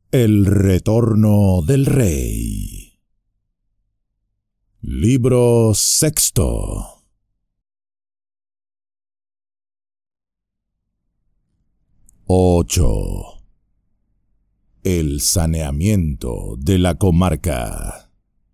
El retorno del rey. Libro sexto. El saneamiento de la comarca.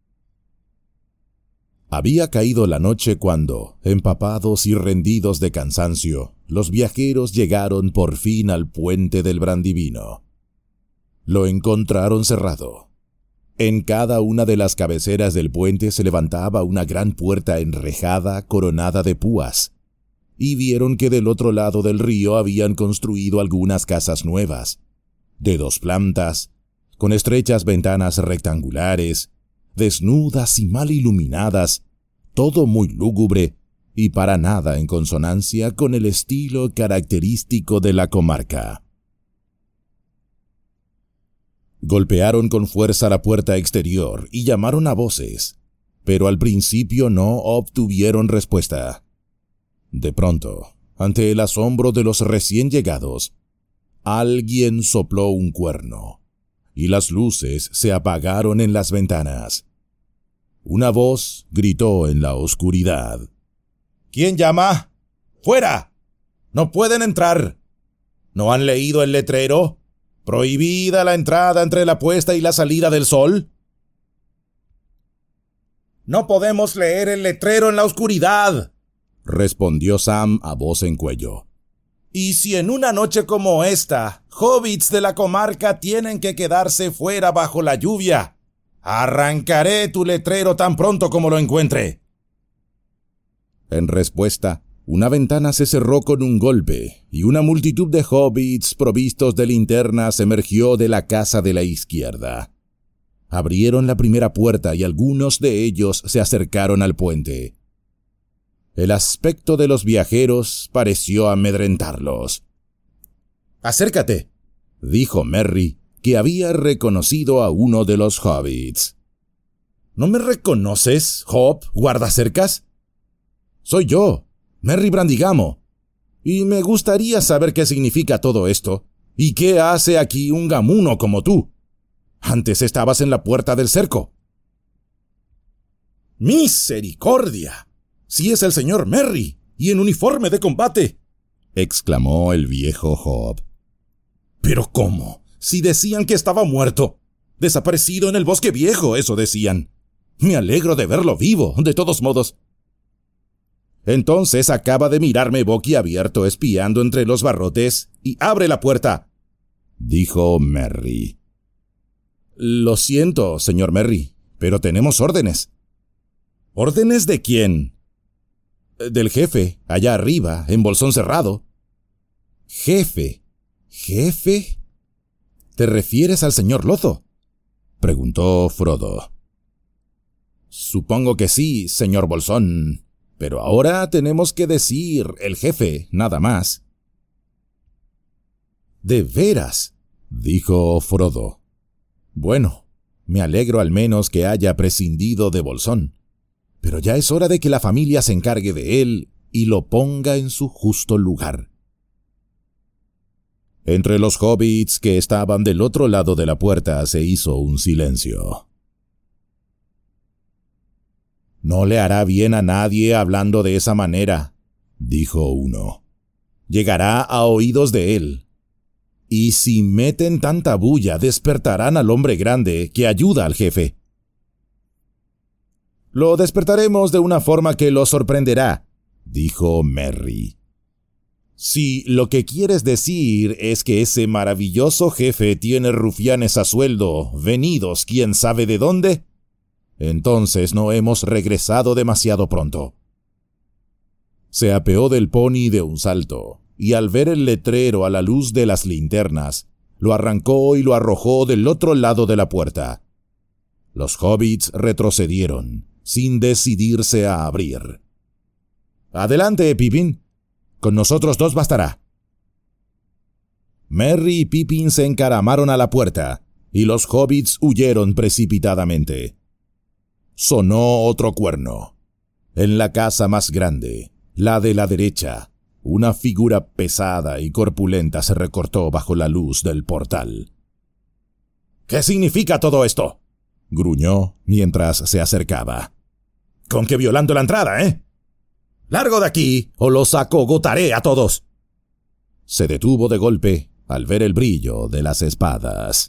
Había caído la noche cuando, empapados y rendidos de cansancio, los viajeros llegaron por fin al puente del Brandivino. Lo encontraron cerrado. En cada una de las cabeceras del puente se levantaba una gran puerta enrejada coronada de púas, y vieron que del otro lado del río habían construido algunas casas nuevas, de 2 plantas, con estrechas ventanas rectangulares, desnudas y mal iluminadas, todo muy lúgubre y para nada en consonancia con el estilo característico de la comarca. Golpearon con fuerza la puerta exterior y llamaron a voces, pero al principio no obtuvieron respuesta. De pronto, ante el asombro de los recién llegados, alguien sopló un cuerno, y las luces se apagaron en las ventanas. Una voz gritó en la oscuridad: «¿Quién llama? ¡Fuera! ¡No pueden entrar! ¿No han leído el letrero? ¿Prohibida la entrada entre la puesta y la salida del sol?» «No podemos leer el letrero en la oscuridad», respondió Sam a voz en cuello. «Y si en una noche como esta, hobbits de la comarca tienen que quedarse fuera bajo la lluvia, arrancaré tu letrero tan pronto como lo encuentre». En respuesta, una ventana se cerró con un golpe, y una multitud de hobbits provistos de linternas emergió de la casa de la izquierda. Abrieron la primera puerta y algunos de ellos se acercaron al puente. El aspecto de los viajeros pareció amedrentarlos. «Acércate», dijo Merry, que había reconocido a uno de los hobbits. «¿No me reconoces, Hob, guardacercas? Soy yo, Merry Brandigamo, y me gustaría saber qué significa todo esto, y qué hace aquí un gamuno como tú. Antes estabas en la puerta del cerco». «¡Misericordia! ¡Si es el señor Merry, y en uniforme de combate!», exclamó el viejo Hob. «¿Pero cómo? Si decían que estaba muerto. Desaparecido en el bosque viejo, eso decían. Me alegro de verlo vivo, de todos modos». «Entonces acaba de mirarme boquiabierto espiando entre los barrotes y abre la puerta», dijo Merry. «Lo siento, señor Merry, pero tenemos órdenes». «¿Órdenes de quién?» «Del jefe, allá arriba, en Bolsón Cerrado». «¿Jefe? ¿Jefe? ¿Te refieres al señor Lozo?», preguntó Frodo. «Supongo que sí, señor Bolsón. Pero ahora tenemos que decir el jefe, nada más». «¿De veras?», dijo Frodo. «Bueno, me alegro al menos que haya prescindido de Bolsón, pero ya es hora de que la familia se encargue de él y lo ponga en su justo lugar». Entre los hobbits que estaban del otro lado de la puerta se hizo un silencio. «No le hará bien a nadie hablando de esa manera», dijo uno. «Llegará a oídos de él. Y si meten tanta bulla, despertarán al hombre grande que ayuda al jefe». «Lo despertaremos de una forma que lo sorprenderá», dijo Merry. «Si lo que quieres decir es que ese maravilloso jefe tiene rufianes a sueldo, venidos quién sabe de dónde, entonces no hemos regresado demasiado pronto». Se apeó del pony de un salto, y al ver el letrero a la luz de las linternas, lo arrancó y lo arrojó del otro lado de la puerta. Los hobbits retrocedieron, sin decidirse a abrir. «Adelante, Pippin. Con nosotros 2 bastará». Merry y Pippin se encaramaron a la puerta, y los hobbits huyeron precipitadamente. Sonó otro cuerno. En la casa más grande, la de la derecha, una figura pesada y corpulenta se recortó bajo la luz del portal. ¿Qué significa todo esto?, gruñó mientras se acercaba. ¿Con que violando la entrada, ¡Largo de aquí o los acogotaré a todos! Se detuvo de golpe al ver el brillo de las espadas.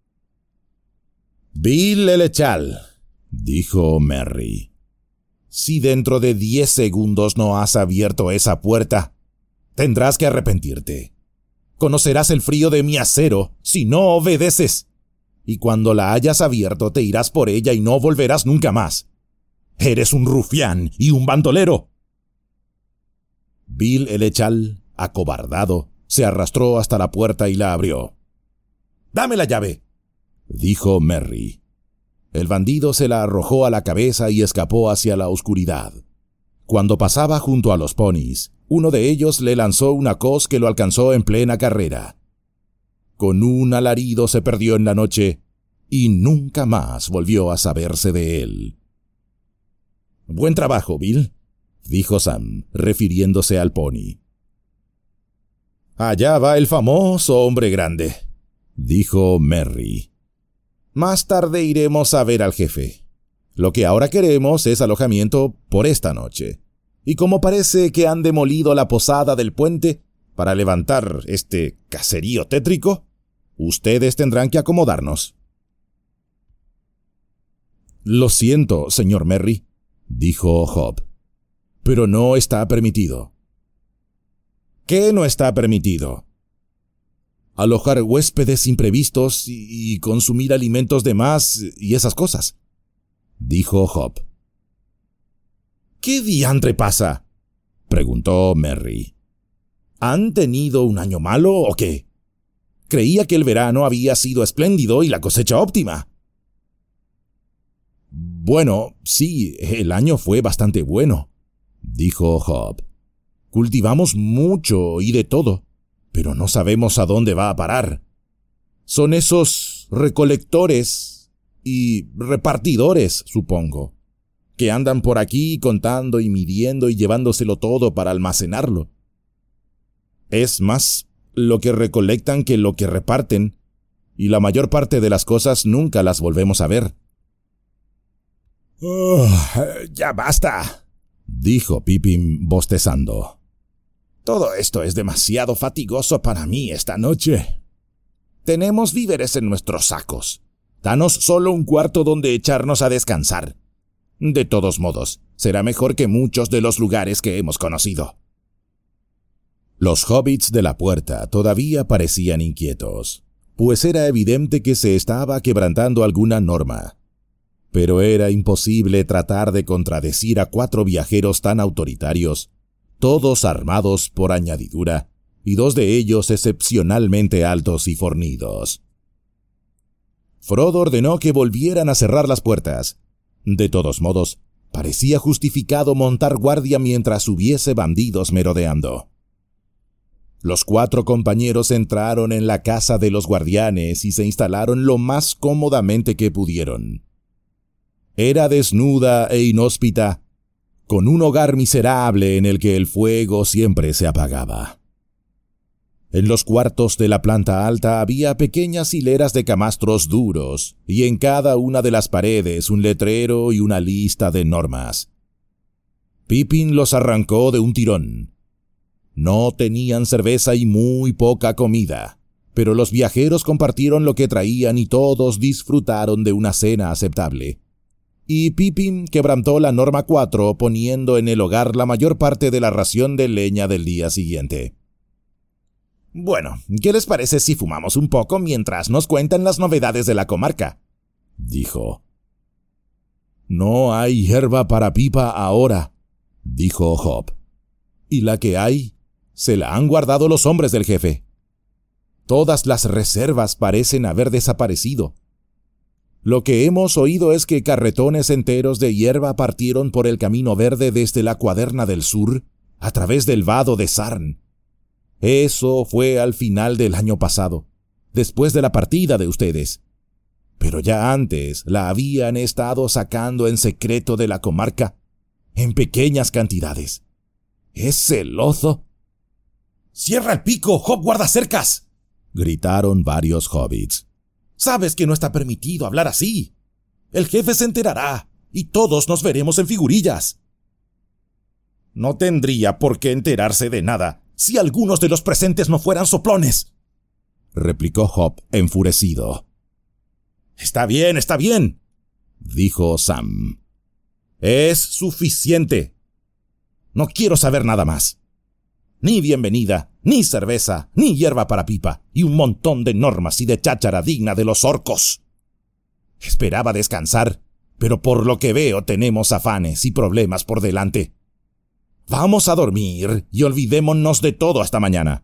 Bill Elechal, dijo Merry, si dentro de 10 segundos no has abierto esa puerta, tendrás que arrepentirte. Conocerás el frío de mi acero si no obedeces. Y cuando la hayas abierto te irás por ella y no volverás nunca más. Eres un rufián y un bandolero. Bill Elechal, acobardado, se arrastró hasta la puerta y la abrió. «¡Dame la llave!», dijo Merry. El bandido se la arrojó a la cabeza y escapó hacia la oscuridad. Cuando pasaba junto a los ponis, uno de ellos le lanzó una cos que lo alcanzó en plena carrera. Con un alarido se perdió en la noche y nunca más volvió a saberse de él. «Buen trabajo, Bill», dijo Sam, refiriéndose al pony. «Allá va el famoso hombre grande», dijo Merry. «Más tarde iremos a ver al jefe. Lo que ahora queremos es alojamiento por esta noche. Y como parece que han demolido la posada del puente para levantar este caserío tétrico, ustedes tendrán que acomodarnos». «Lo siento, señor Merry», dijo Hob, «pero no está permitido». «¿Qué no está permitido?» «Alojar huéspedes imprevistos y consumir alimentos de más y esas cosas», dijo Hob. «¿Qué diantre pasa?», preguntó Merry. «¿Han tenido un año malo o qué? Creía que el verano había sido espléndido y la cosecha óptima». «Bueno, sí, el año fue bastante bueno», dijo Hob. «Cultivamos mucho y de todo, pero no sabemos a dónde va a parar. Son esos recolectores y repartidores, supongo, que andan por aquí contando y midiendo y llevándoselo todo para almacenarlo. Es más lo que recolectan que lo que reparten, y la mayor parte de las cosas nunca las volvemos a ver». «Ya basta», dijo Pippin bostezando. «Todo esto es demasiado fatigoso para mí esta noche. Tenemos víveres en nuestros sacos. Danos solo un cuarto donde echarnos a descansar. De todos modos, será mejor que muchos de los lugares que hemos conocido». Los hobbits de la puerta todavía parecían inquietos, pues era evidente que se estaba quebrantando alguna norma. Pero era imposible tratar de contradecir a 4 viajeros tan autoritarios, todos armados por añadidura, y 2 de ellos excepcionalmente altos y fornidos. Frodo ordenó que volvieran a cerrar las puertas. De todos modos, parecía justificado montar guardia mientras hubiese bandidos merodeando. Los 4 compañeros entraron en la casa de los guardianes y se instalaron lo más cómodamente que pudieron. Era desnuda e inhóspita, con un hogar miserable en el que el fuego siempre se apagaba. En los cuartos de la planta alta había pequeñas hileras de camastros duros, y en cada una de las paredes un letrero y una lista de normas. Pippin los arrancó de un tirón. No tenían cerveza y muy poca comida, pero los viajeros compartieron lo que traían y todos disfrutaron de una cena aceptable. Y Pippin quebrantó la norma 4 poniendo en el hogar la mayor parte de la ración de leña del día siguiente. «Bueno, ¿qué les parece si fumamos un poco mientras nos cuentan las novedades de la comarca?», dijo. «No hay hierba para pipa ahora», dijo Hob. «Y la que hay, se la han guardado los hombres del jefe. Todas las reservas parecen haber desaparecido. Lo que hemos oído es que carretones enteros de hierba partieron por el camino verde desde la Cuaderna del Sur, a través del vado de Sarn. Eso fue al final del año pasado, después de la partida de ustedes. Pero ya antes la habían estado sacando en secreto de la comarca, en pequeñas cantidades. ¿Es celoso?» «¡Cierra el pico, Hob Guardacercas!», gritaron varios hobbits. Sabes que no está permitido hablar así. El jefe se enterará y todos nos veremos en figurillas. No tendría por qué enterarse de nada si algunos de los presentes no fueran soplones, replicó Hop enfurecido. Está bien, dijo Sam. Es suficiente. No quiero saber nada más. Ni bienvenida, ni cerveza, ni hierba para pipa, y un montón de normas y de cháchara digna de los orcos. Esperaba descansar, pero por lo que veo tenemos afanes y problemas por delante. Vamos a dormir y olvidémonos de todo hasta mañana.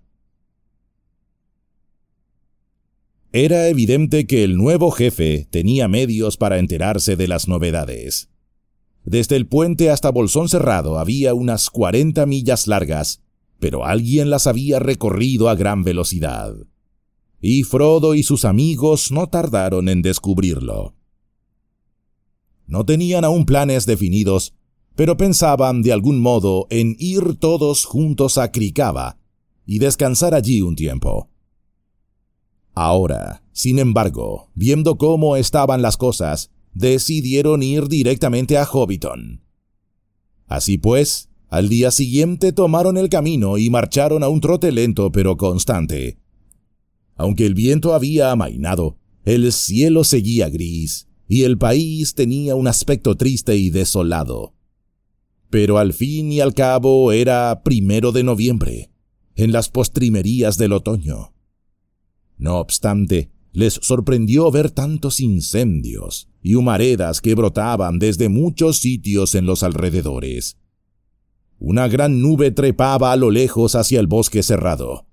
Era evidente que el nuevo jefe tenía medios para enterarse de las novedades. Desde el puente hasta Bolsón Cerrado había unas 40 millas largas, pero alguien las había recorrido a gran velocidad. Y Frodo y sus amigos no tardaron en descubrirlo. No tenían aún planes definidos, pero pensaban de algún modo en ir todos juntos a Krikava y descansar allí un tiempo. Ahora, sin embargo, viendo cómo estaban las cosas, decidieron ir directamente a Hobbiton. Así pues, al día siguiente tomaron el camino y marcharon a un trote lento pero constante. Aunque el viento había amainado, el cielo seguía gris y el país tenía un aspecto triste y desolado. Pero al fin y al cabo era 1 de noviembre, en las postrimerías del otoño. No obstante, les sorprendió ver tantos incendios y humaredas que brotaban desde muchos sitios en los alrededores. Una gran nube trepaba a lo lejos hacia el bosque cerrado.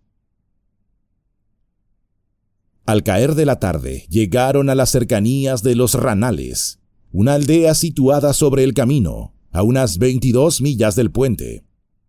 Al caer de la tarde, llegaron a las cercanías de Los Ranales, una aldea situada sobre el camino, a unas 22 millas del puente.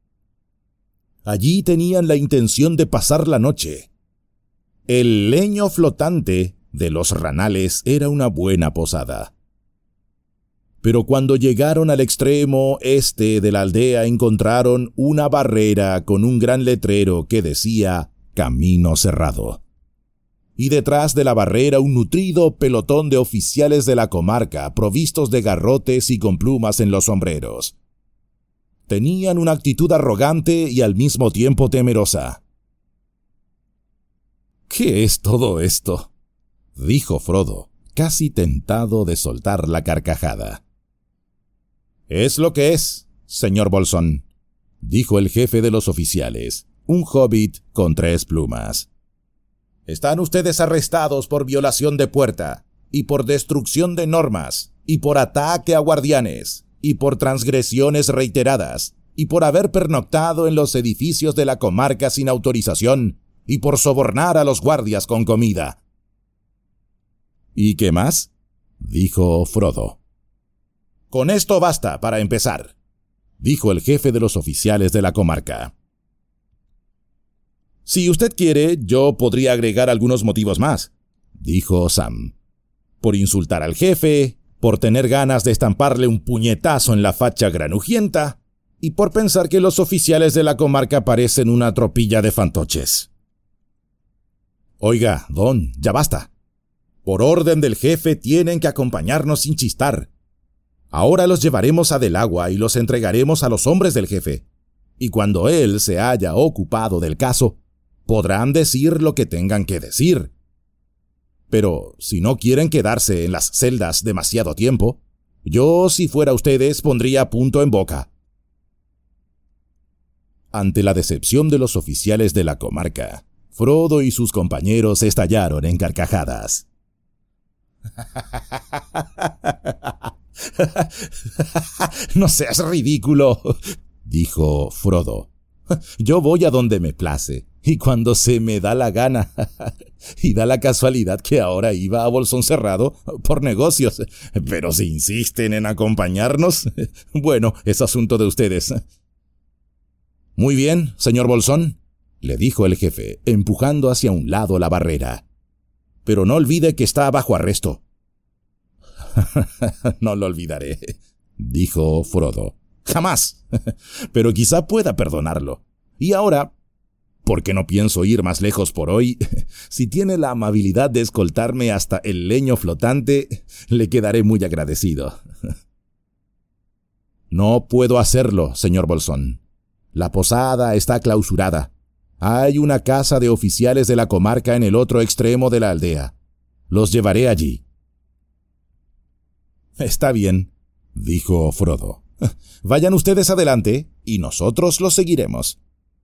Allí tenían la intención de pasar la noche. El leño flotante de Los Ranales era una buena posada. Pero cuando llegaron al extremo este de la aldea encontraron una barrera con un gran letrero que decía «Camino cerrado». Y detrás de la barrera un nutrido pelotón de oficiales de la comarca provistos de garrotes y con plumas en los sombreros. Tenían una actitud arrogante y al mismo tiempo temerosa. «¿Qué es todo esto?», dijo Frodo, casi tentado de soltar la carcajada. «Es lo que es, señor Bolsón», dijo el jefe de los oficiales, un hobbit con 3 plumas. «Están ustedes arrestados por violación de puerta, y por destrucción de normas, y por ataque a guardianes, y por transgresiones reiteradas, y por haber pernoctado en los edificios de la comarca sin autorización, y por sobornar a los guardias con comida». «¿Y qué más?», dijo Frodo. «Con esto basta para empezar», dijo el jefe de los oficiales de la comarca. «Si usted quiere, yo podría agregar algunos motivos más», dijo Sam. «Por insultar al jefe, por tener ganas de estamparle un puñetazo en la facha granujienta, y por pensar que los oficiales de la comarca parecen una tropilla de fantoches». «Oiga, don, ya basta. Por orden del jefe tienen que acompañarnos sin chistar. Ahora los llevaremos a Del Agua y los entregaremos a los hombres del jefe, y cuando él se haya ocupado del caso, podrán decir lo que tengan que decir. Pero si no quieren quedarse en las celdas demasiado tiempo, yo, si fuera ustedes, pondría punto en boca». Ante la decepción de los oficiales de la comarca, Frodo y sus compañeros estallaron en carcajadas. «No seas ridículo», dijo Frodo. «Yo voy a donde me place, y cuando se me da la gana. Y da la casualidad que ahora iba a Bolsón Cerrado por negocios. Pero si insisten en acompañarnos, bueno, es asunto de ustedes». «Muy bien, señor Bolsón», le dijo el jefe, empujando hacia un lado la barrera. «Pero no olvide que está bajo arresto». «No lo olvidaré», dijo Frodo. «Jamás. Pero quizá pueda perdonarlo. Y ahora, porque no pienso ir más lejos por hoy, si tiene la amabilidad de escoltarme hasta el leño flotante, le quedaré muy agradecido. No puedo hacerlo, señor Bolsón. La posada está clausurada. Hay una casa de oficiales de la comarca en el otro extremo de la aldea. Los llevaré allí. Está bien, dijo Frodo. Vayan ustedes adelante y nosotros los seguiremos.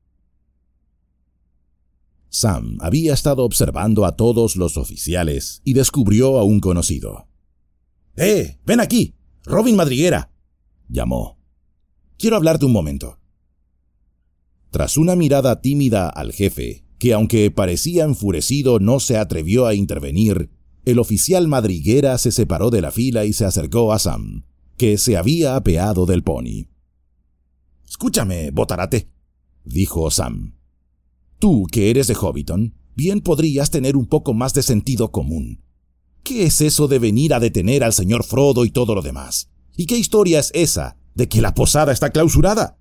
Sam había estado observando a todos los oficiales y descubrió a un conocido. ¡Ven aquí! ¡Robin Madriguera!, llamó. Quiero hablarte un momento. Tras una mirada tímida al jefe, que aunque parecía enfurecido no se atrevió a intervenir, el oficial Madriguera se separó de la fila y se acercó a Sam, que se había apeado del pony. «Escúchame, botarate», dijo Sam. «Tú, que eres de Hobbiton, bien podrías tener un poco más de sentido común. ¿Qué es eso de venir a detener al señor Frodo y todo lo demás? ¿Y qué historia es esa de que la posada está clausurada?»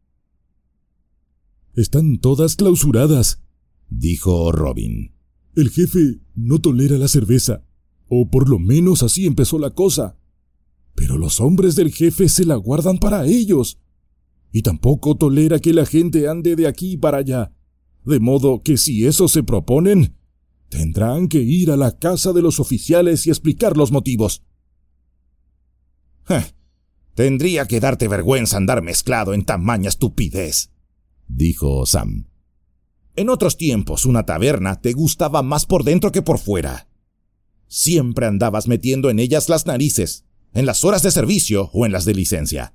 «Están todas clausuradas», dijo Robin. «El jefe no tolera la cerveza, o por lo menos así empezó la cosa. Pero los hombres del jefe se la guardan para ellos. Y tampoco tolera que la gente ande de aquí para allá. De modo que si eso se proponen, tendrán que ir a la casa de los oficiales y explicar los motivos». Tendría que darte vergüenza andar mezclado en tamaña estupidez, dijo Sam. En otros tiempos una taberna te gustaba más por dentro que por fuera. Siempre andabas metiendo en ellas las narices, en las horas de servicio o en las de licencia.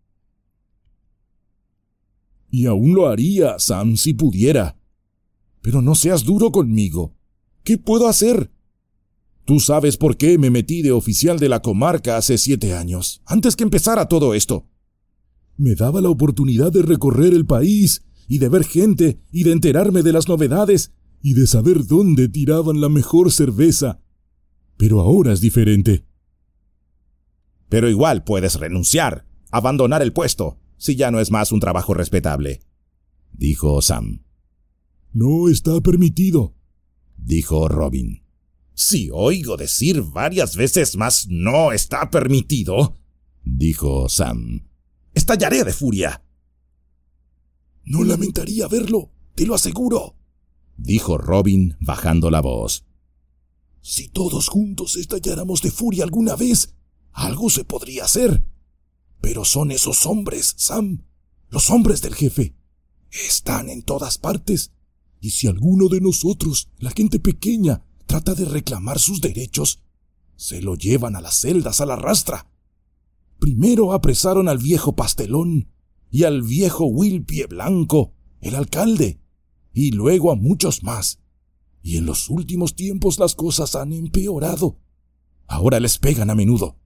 «Y aún lo haría, Sam, si pudiera. Pero no seas duro conmigo. ¿Qué puedo hacer? Tú sabes por qué me metí de oficial de la comarca hace 7 años, antes que empezara todo esto. Me daba la oportunidad de recorrer el país y de ver gente y de enterarme de las novedades y de saber dónde tiraban la mejor cerveza. Pero ahora es diferente». «Pero igual puedes renunciar, abandonar el puesto, si ya no es más un trabajo respetable», dijo Sam. «No está permitido», dijo Robin. «Si oigo decir varias veces más no está permitido», dijo Sam, «estallaré de furia». «No lamentaría verlo, te lo aseguro», dijo Robin bajando la voz. «Si todos juntos estalláramos de furia alguna vez, algo se podría hacer. Pero son esos hombres, Sam, los hombres del jefe. Están en todas partes. Y si alguno de nosotros, la gente pequeña, trata de reclamar sus derechos, se lo llevan a las celdas a la rastra. Primero apresaron al viejo Pastelón y al viejo Will Pie Blanco, el alcalde, y luego a muchos más. Y en los últimos tiempos las cosas han empeorado. Ahora les pegan a menudo».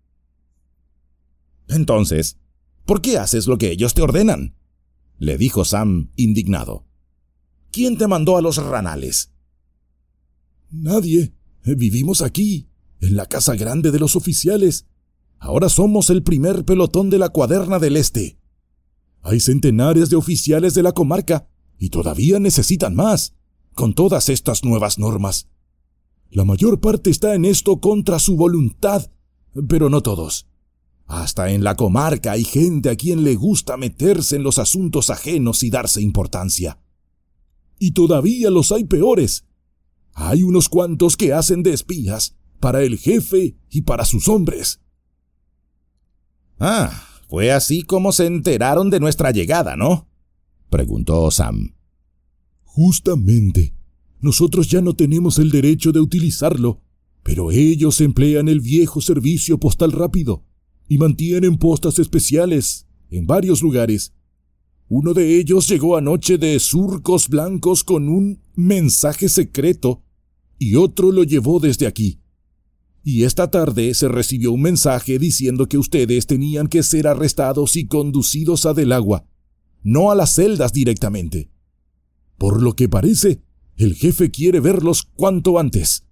«Entonces, ¿por qué haces lo que ellos te ordenan?», le dijo Sam, indignado. «¿Quién te mandó a los ranales?». «Nadie. Vivimos aquí, en la casa grande de los oficiales. Ahora somos el primer pelotón de la Cuaderna del Este. Hay centenares de oficiales de la comarca y todavía necesitan más, con todas estas nuevas normas. La mayor parte está en esto contra su voluntad, pero no todos. Hasta en la comarca hay gente a quien le gusta meterse en los asuntos ajenos y darse importancia. Y todavía los hay peores. Hay unos cuantos que hacen de espías para el jefe y para sus hombres». Fue así como se enteraron de nuestra llegada, ¿no?, preguntó Sam. «Justamente. Nosotros ya no tenemos el derecho de utilizarlo, pero ellos emplean el viejo servicio postal rápido y mantienen postas especiales en varios lugares. Uno de ellos llegó anoche de Surcos Blancos con un mensaje secreto y otro lo llevó desde aquí. Y esta tarde se recibió un mensaje diciendo que ustedes tenían que ser arrestados y conducidos a Del Agua, no a las celdas directamente. Por lo que parece, el jefe quiere verlos cuanto antes».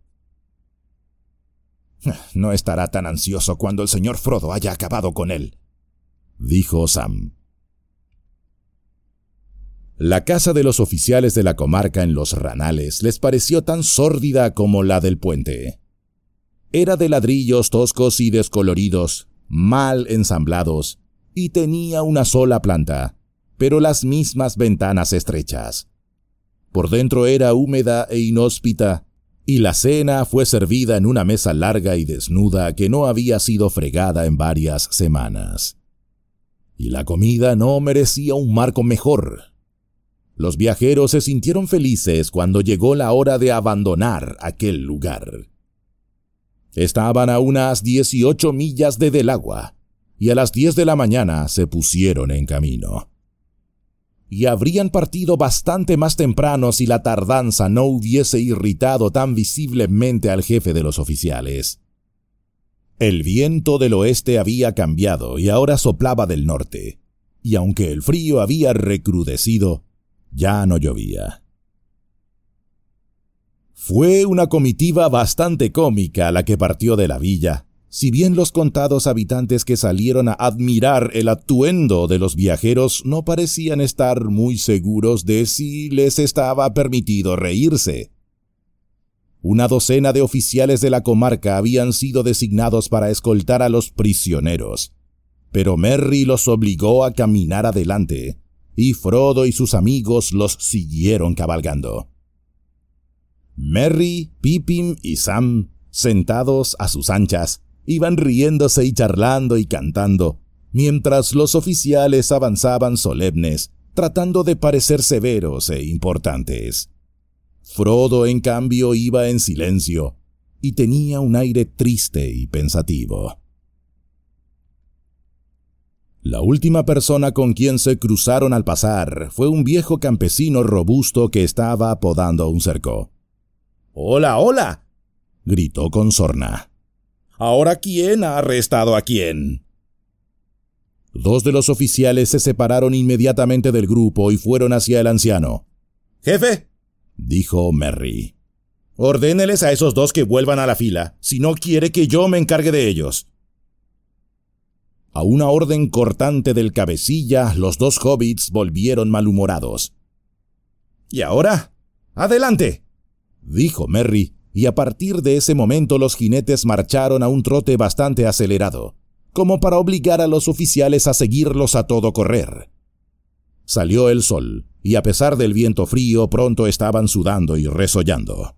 «No estará tan ansioso cuando el señor Frodo haya acabado con él», dijo Sam. La casa de los oficiales de la comarca en Los Ranales les pareció tan sórdida como la del puente. Era de ladrillos toscos y descoloridos, mal ensamblados, y tenía una sola planta, pero las mismas ventanas estrechas. Por dentro era húmeda e inhóspita, y la cena fue servida en una mesa larga y desnuda que no había sido fregada en varias semanas. Y la comida no merecía un marco mejor. Los viajeros se sintieron felices cuando llegó la hora de abandonar aquel lugar. Estaban a unas 18 millas de Del Agua, y a las 10 de la mañana se pusieron en camino. Y habrían partido bastante más temprano si la tardanza no hubiese irritado tan visiblemente al jefe de los oficiales. El viento del oeste había cambiado y ahora soplaba del norte, y aunque el frío había recrudecido, ya no llovía. Fue una comitiva bastante cómica la que partió de la villa, si bien los contados habitantes que salieron a admirar el atuendo de los viajeros no parecían estar muy seguros de si les estaba permitido reírse. Una docena de oficiales de la comarca habían sido designados para escoltar a los prisioneros, pero Merry los obligó a caminar adelante, y Frodo y sus amigos los siguieron cabalgando. Merry, Pippin y Sam, sentados a sus anchas, iban riéndose y charlando y cantando, mientras los oficiales avanzaban solemnes, tratando de parecer severos e importantes. Frodo, en cambio, iba en silencio, y tenía un aire triste y pensativo. La última persona con quien se cruzaron al pasar fue un viejo campesino robusto que estaba podando un cerco. «¡Hola, hola!», gritó con sorna. «¿Ahora quién ha arrestado a quién?». Dos de los oficiales se separaron inmediatamente del grupo y fueron hacia el anciano. «Jefe», dijo Merry, «ordéneles a esos dos que vuelvan a la fila, si no quiere que yo me encargue de ellos». A una orden cortante del cabecilla, los dos hobbits volvieron malhumorados. «¿Y ahora? ¡Adelante!», dijo Merry, y a partir de ese momento los jinetes marcharon a un trote bastante acelerado, como para obligar a los oficiales a seguirlos a todo correr. Salió el sol, y a pesar del viento frío pronto estaban sudando y resollando.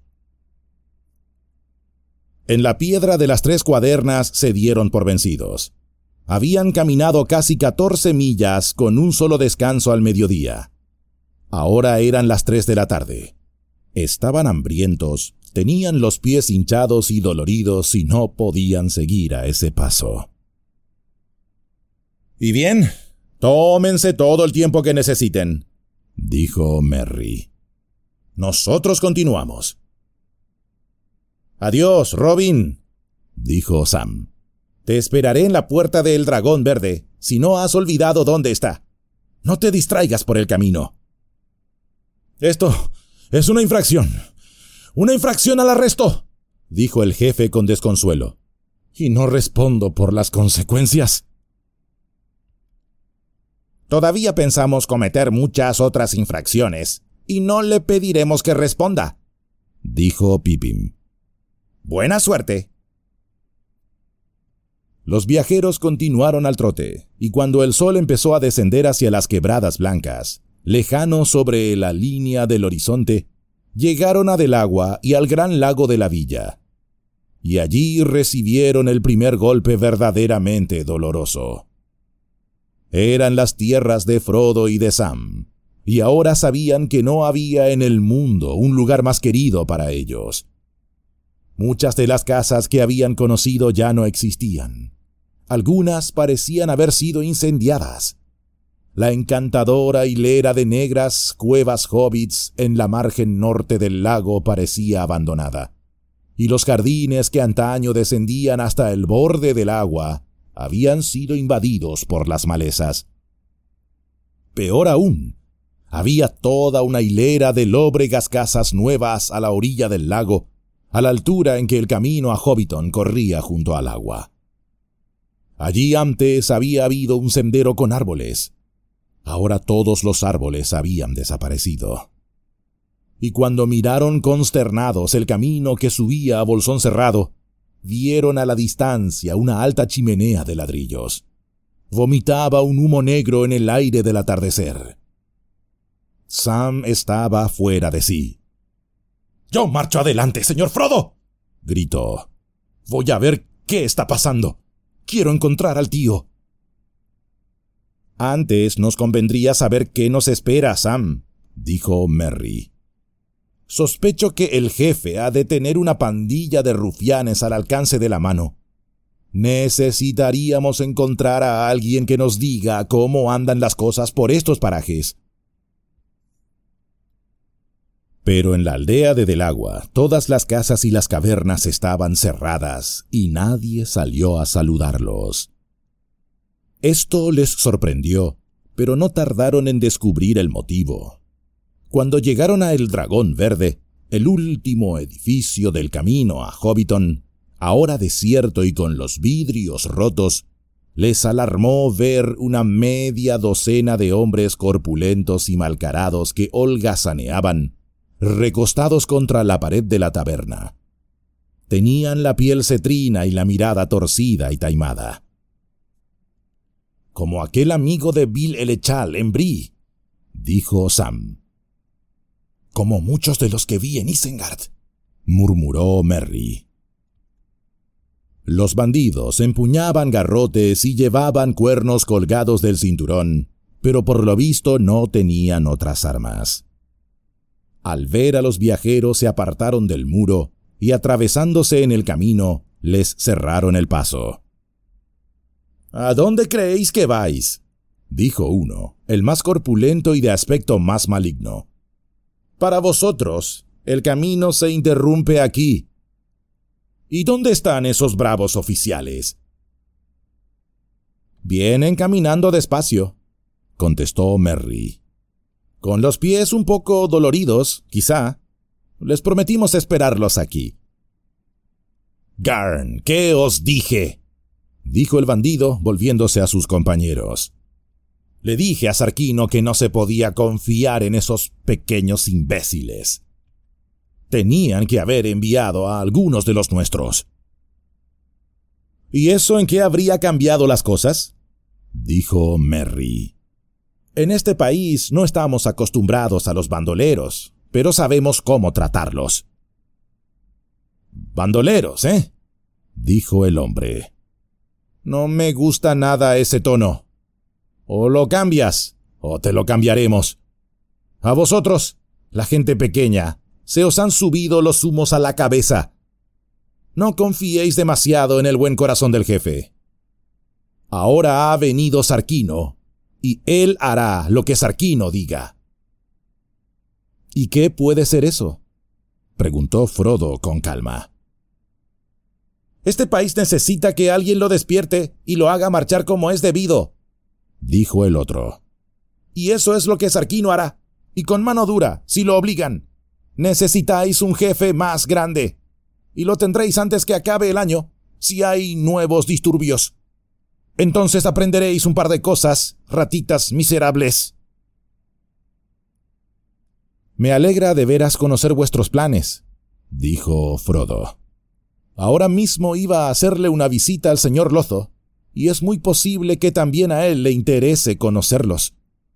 En la Piedra de las Tres Cuadernas se dieron por vencidos. Habían caminado casi 14 millas con un solo descanso al mediodía. Ahora eran las 3 de la tarde. Estaban hambrientos, tenían los pies hinchados y doloridos y no podían seguir a ese paso. «Y bien, tómense todo el tiempo que necesiten», dijo Merry. «Nosotros continuamos». «Adiós, Robin», dijo Sam. «Te esperaré en la puerta del Dragón Verde, si no has olvidado dónde está. No te distraigas por el camino». «Esto es una infracción. ¡Una infracción al arresto!», dijo el jefe con desconsuelo. «Y no respondo por las consecuencias». «Todavía pensamos cometer muchas otras infracciones, y no le pediremos que responda», dijo Pippin. «Buena suerte». Los viajeros continuaron al trote, y cuando el sol empezó a descender hacia las quebradas blancas, lejano sobre la línea del horizonte, llegaron a Del Agua y al gran lago de la villa. Y allí recibieron el primer golpe verdaderamente doloroso. Eran las tierras de Frodo y de Sam, y ahora sabían que no había en el mundo un lugar más querido para ellos. Muchas de las casas que habían conocido ya no existían. Algunas parecían haber sido incendiadas. La encantadora hilera de negras cuevas hobbits en la margen norte del lago parecía abandonada, y los jardines que antaño descendían hasta el borde del agua habían sido invadidos por las malezas. Peor aún, había toda una hilera de lóbregas casas nuevas a la orilla del lago, a la altura en que el camino a Hobbiton corría junto al agua. Allí antes había habido un sendero con árboles. Ahora todos los árboles habían desaparecido. Y cuando miraron consternados el camino que subía a Bolsón Cerrado, vieron a la distancia una alta chimenea de ladrillos. Vomitaba un humo negro en el aire del atardecer. Sam estaba fuera de sí. «¡Yo marcho adelante, señor Frodo!», gritó. «Voy a ver qué está pasando. Quiero encontrar al tío». «Antes nos convendría saber qué nos espera, Sam», dijo Merry. «Sospecho que el jefe ha de tener una pandilla de rufianes al alcance de la mano. Necesitaríamos encontrar a alguien que nos diga cómo andan las cosas por estos parajes». Pero en la aldea de Delagua, todas las casas y las cavernas estaban cerradas y nadie salió a saludarlos. Esto les sorprendió, pero no tardaron en descubrir el motivo. Cuando llegaron a El Dragón Verde, el último edificio del camino a Hobbiton, ahora desierto y con los vidrios rotos, les alarmó ver una media docena de hombres corpulentos y malcarados que holgazaneaban, recostados contra la pared de la taberna. Tenían la piel cetrina y la mirada torcida y taimada. «Como aquel amigo de Bill el Echal en Bree», dijo Sam. «Como muchos de los que vi en Isengard», murmuró Merry. Los bandidos empuñaban garrotes y llevaban cuernos colgados del cinturón, pero por lo visto no tenían otras armas. Al ver a los viajeros se apartaron del muro y atravesándose en el camino, les cerraron el paso. «¿A dónde creéis que vais?», dijo uno, el más corpulento y de aspecto más maligno. «Para vosotros, el camino se interrumpe aquí». «¿Y dónde están esos bravos oficiales?». «Vienen caminando despacio», contestó Merry. «Con los pies un poco doloridos, quizá. Les prometimos esperarlos aquí». «Garn, ¿qué os dije?», dijo el bandido, volviéndose a sus compañeros. «Le dije a Sarquino que no se podía confiar en esos pequeños imbéciles. Tenían que haber enviado a algunos de los nuestros». «¿Y eso en qué habría cambiado las cosas?», dijo Merry. «En este país no estamos acostumbrados a los bandoleros, pero sabemos cómo tratarlos». «Bandoleros, ¿eh?», dijo el hombre. «No me gusta nada ese tono. O lo cambias, o te lo cambiaremos. A vosotros, la gente pequeña, se os han subido los humos a la cabeza. No confiéis demasiado en el buen corazón del jefe. Ahora ha venido Sarquino, y él hará lo que Sarquino diga». «¿Y qué puede ser eso?», preguntó Frodo con calma. «Este país necesita que alguien lo despierte y lo haga marchar como es debido», dijo el otro. «Y eso es lo que Sarquino hará, y con mano dura, si lo obligan. Necesitáis un jefe más grande, y lo tendréis antes que acabe el año, si hay nuevos disturbios. Entonces aprenderéis un par de cosas, ratitas miserables». «Me alegra de veras conocer vuestros planes», dijo Frodo. «Ahora mismo iba a hacerle una visita al señor Lozo, y es muy posible que también a él le interese conocerlos».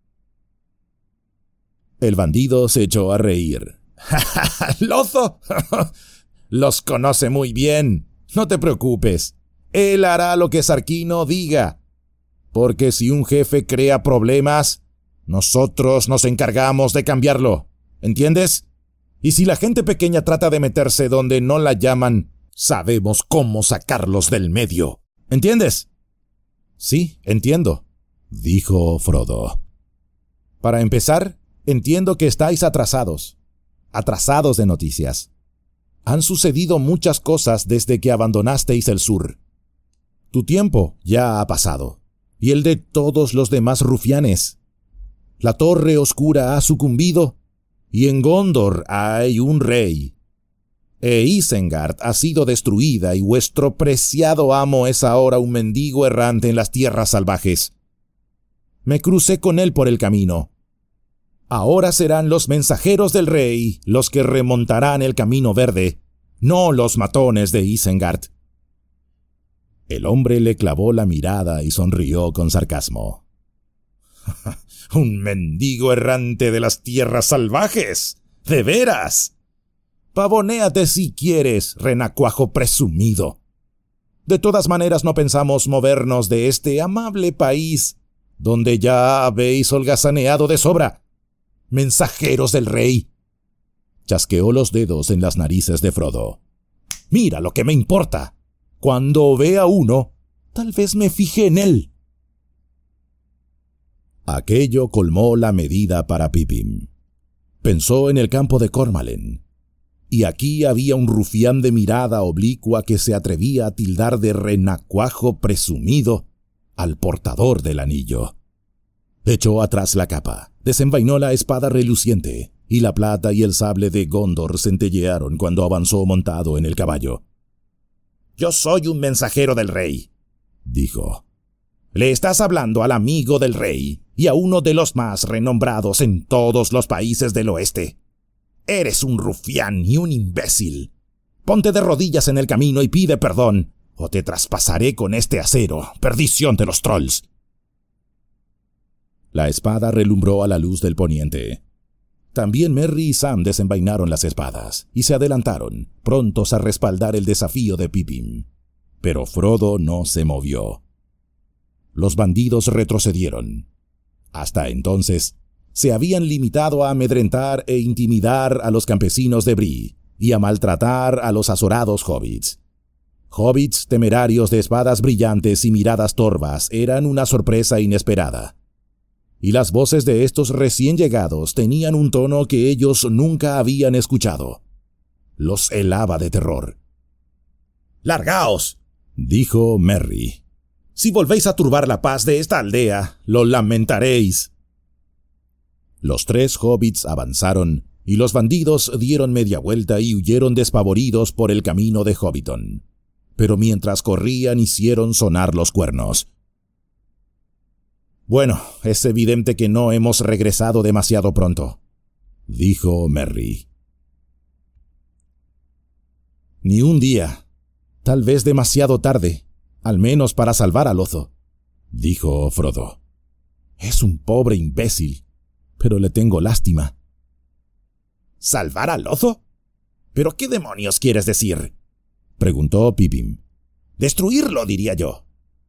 El bandido se echó a reír. «¿Lozo? Los conoce muy bien. No te preocupes. Él hará lo que Sarquino diga. Porque si un jefe crea problemas, nosotros nos encargamos de cambiarlo. ¿Entiendes? Y si la gente pequeña trata de meterse donde no la llaman, sabemos cómo sacarlos del medio. ¿Entiendes?». «Sí, entiendo», dijo Frodo. «Para empezar, entiendo que estáis atrasados de noticias. Han sucedido muchas cosas desde que abandonasteis el sur. Tu tiempo ya ha pasado, y el de todos los demás rufianes. La Torre Oscura ha sucumbido, y en Gondor hay un rey. E Isengard ha sido destruida, y vuestro preciado amo es ahora un mendigo errante en las tierras salvajes. Me crucé con él por el camino. Ahora serán los mensajeros del rey los que remontarán el camino verde, no los matones de Isengard». El hombre le clavó la mirada y sonrió con sarcasmo. «¿Un mendigo errante de las tierras salvajes? ¿De veras? Pavonéate si quieres, renacuajo presumido. De todas maneras no pensamos movernos de este amable país, donde ya habéis holgazaneado de sobra. Mensajeros del rey». Chasqueó los dedos en las narices de Frodo. «Mira lo que me importa. Cuando vea uno, tal vez me fije en él». Aquello colmó la medida para Pippin. Pensó en el campo de Cormalen. Y aquí había un rufián de mirada oblicua que se atrevía a tildar de renacuajo presumido al portador del anillo. Echó atrás la capa, desenvainó la espada reluciente, y la plata y el sable de Gondor centellearon cuando avanzó montado en el caballo. «Yo soy un mensajero del rey», dijo. «Le estás hablando al amigo del rey y a uno de los más renombrados en todos los países del oeste. Eres un rufián y un imbécil. Ponte de rodillas en el camino y pide perdón, o te traspasaré con este acero, perdición de los trolls». La espada relumbró a la luz del poniente. También Merry y Sam desenvainaron las espadas y se adelantaron, prontos a respaldar el desafío de Pippin. Pero Frodo no se movió. Los bandidos retrocedieron. Hasta entonces, se habían limitado a amedrentar e intimidar a los campesinos de Bree y a maltratar a los azorados hobbits. Hobbits temerarios de espadas brillantes y miradas torvas eran una sorpresa inesperada. Y las voces de estos recién llegados tenían un tono que ellos nunca habían escuchado. Los helaba de terror. «¡Largaos!», dijo Merry. «Si volvéis a turbar la paz de esta aldea, lo lamentaréis». Los 3 hobbits avanzaron, y los bandidos dieron media vuelta y huyeron despavoridos por el camino de Hobbiton. Pero mientras corrían hicieron sonar los cuernos. «Bueno, es evidente que no hemos regresado demasiado pronto», dijo Merry. «Ni un día. Tal vez demasiado tarde, al menos para salvar al oso», dijo Frodo. «Es un pobre imbécil, pero le tengo lástima». «¿Salvar al oso? ¿Pero qué demonios quieres decir?», preguntó Pippin. «Destruirlo, diría yo».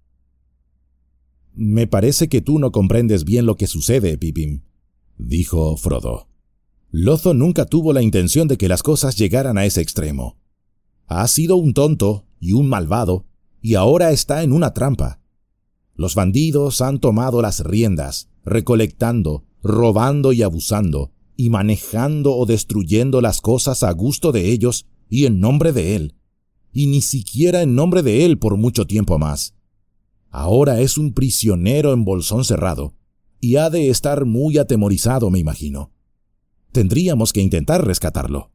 «Me parece que tú no comprendes bien lo que sucede, Pippin», dijo Frodo. «Lozo nunca tuvo la intención de que las cosas llegaran a ese extremo. Ha sido un tonto y un malvado, y ahora está en una trampa. Los bandidos han tomado las riendas, recolectando, robando y abusando, y manejando o destruyendo las cosas a gusto de ellos y en nombre de él, y ni siquiera en nombre de él por mucho tiempo más. Ahora es un prisionero en bolsón cerrado, y ha de estar muy atemorizado, me imagino. Tendríamos que intentar rescatarlo».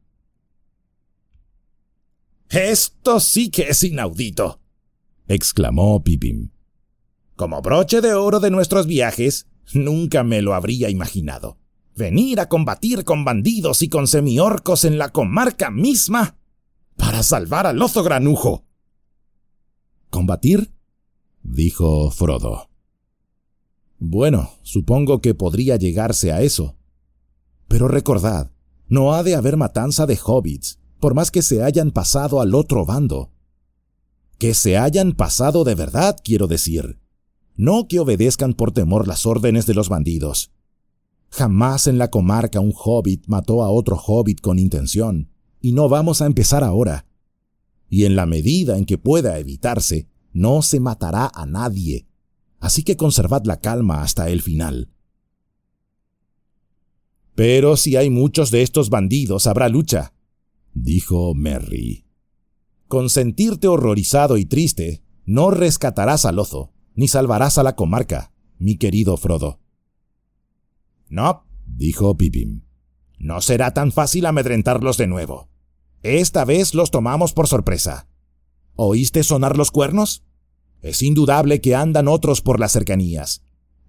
«Esto sí que es inaudito», exclamó Pippin. «Como broche de oro de nuestros viajes, nunca me lo habría imaginado. Venir a combatir con bandidos y con semiorcos en la comarca misma para salvar al oso granujo». «¿Combatir?», dijo Frodo. «Bueno, supongo que podría llegarse a eso. Pero recordad, no ha de haber matanza de hobbits, por más que se hayan pasado al otro bando. Que se hayan pasado de verdad, quiero decir. No que obedezcan por temor las órdenes de los bandidos. Jamás en la comarca un hobbit mató a otro hobbit con intención, y no vamos a empezar ahora. Y en la medida en que pueda evitarse, no se matará a nadie, así que conservad la calma hasta el final». «Pero si hay muchos de estos bandidos, habrá lucha», dijo Merry. «Con sentirte horrorizado y triste, no rescatarás al oso, ni salvarás a la comarca, mi querido Frodo». «No», dijo Pippin, «no será tan fácil amedrentarlos de nuevo. Esta vez los tomamos por sorpresa. ¿Oíste sonar los cuernos? Es indudable que andan otros por las cercanías,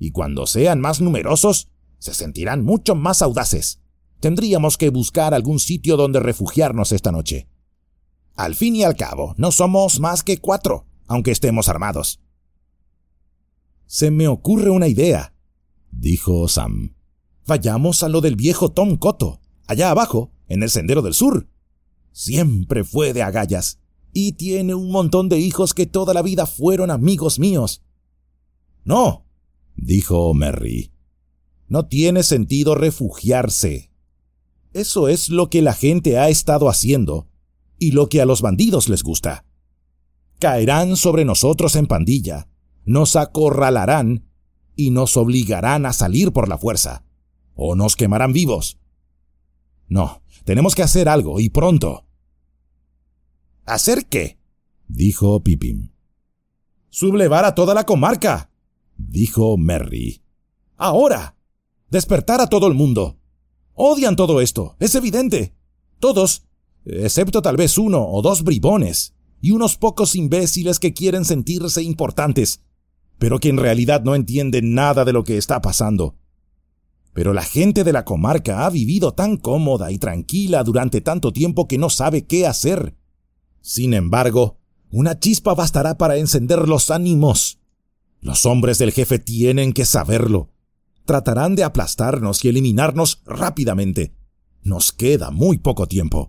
y cuando sean más numerosos, se sentirán mucho más audaces. Tendríamos que buscar algún sitio donde refugiarnos esta noche. Al fin y al cabo, no somos más que 4, aunque estemos armados. Se me ocurre una idea, dijo Sam. Vayamos a lo del viejo Tom Cotto, allá abajo, en el Sendero del Sur. Siempre fue de agallas, y tiene un montón de hijos que toda la vida fueron amigos míos. No, dijo Merry. No tiene sentido refugiarse. Eso es lo que la gente ha estado haciendo, y lo que a los bandidos les gusta. Caerán sobre nosotros en pandilla, nos acorralarán y nos obligarán a salir por la fuerza, o nos quemarán vivos. No, tenemos que hacer algo, y pronto. ¿Hacer qué?, dijo Pippin. Sublevar a toda la comarca, dijo Merry. Ahora, despertar a todo el mundo. Odian todo esto, es evidente. Todos, excepto tal vez 1 o 2 bribones, y unos pocos imbéciles que quieren sentirse importantes, pero que en realidad no entienden nada de lo que está pasando. Pero la gente de la comarca ha vivido tan cómoda y tranquila durante tanto tiempo que no sabe qué hacer. Sin embargo, una chispa bastará para encender los ánimos. Los hombres del jefe tienen que saberlo. Tratarán de aplastarnos y eliminarnos rápidamente. Nos queda muy poco tiempo.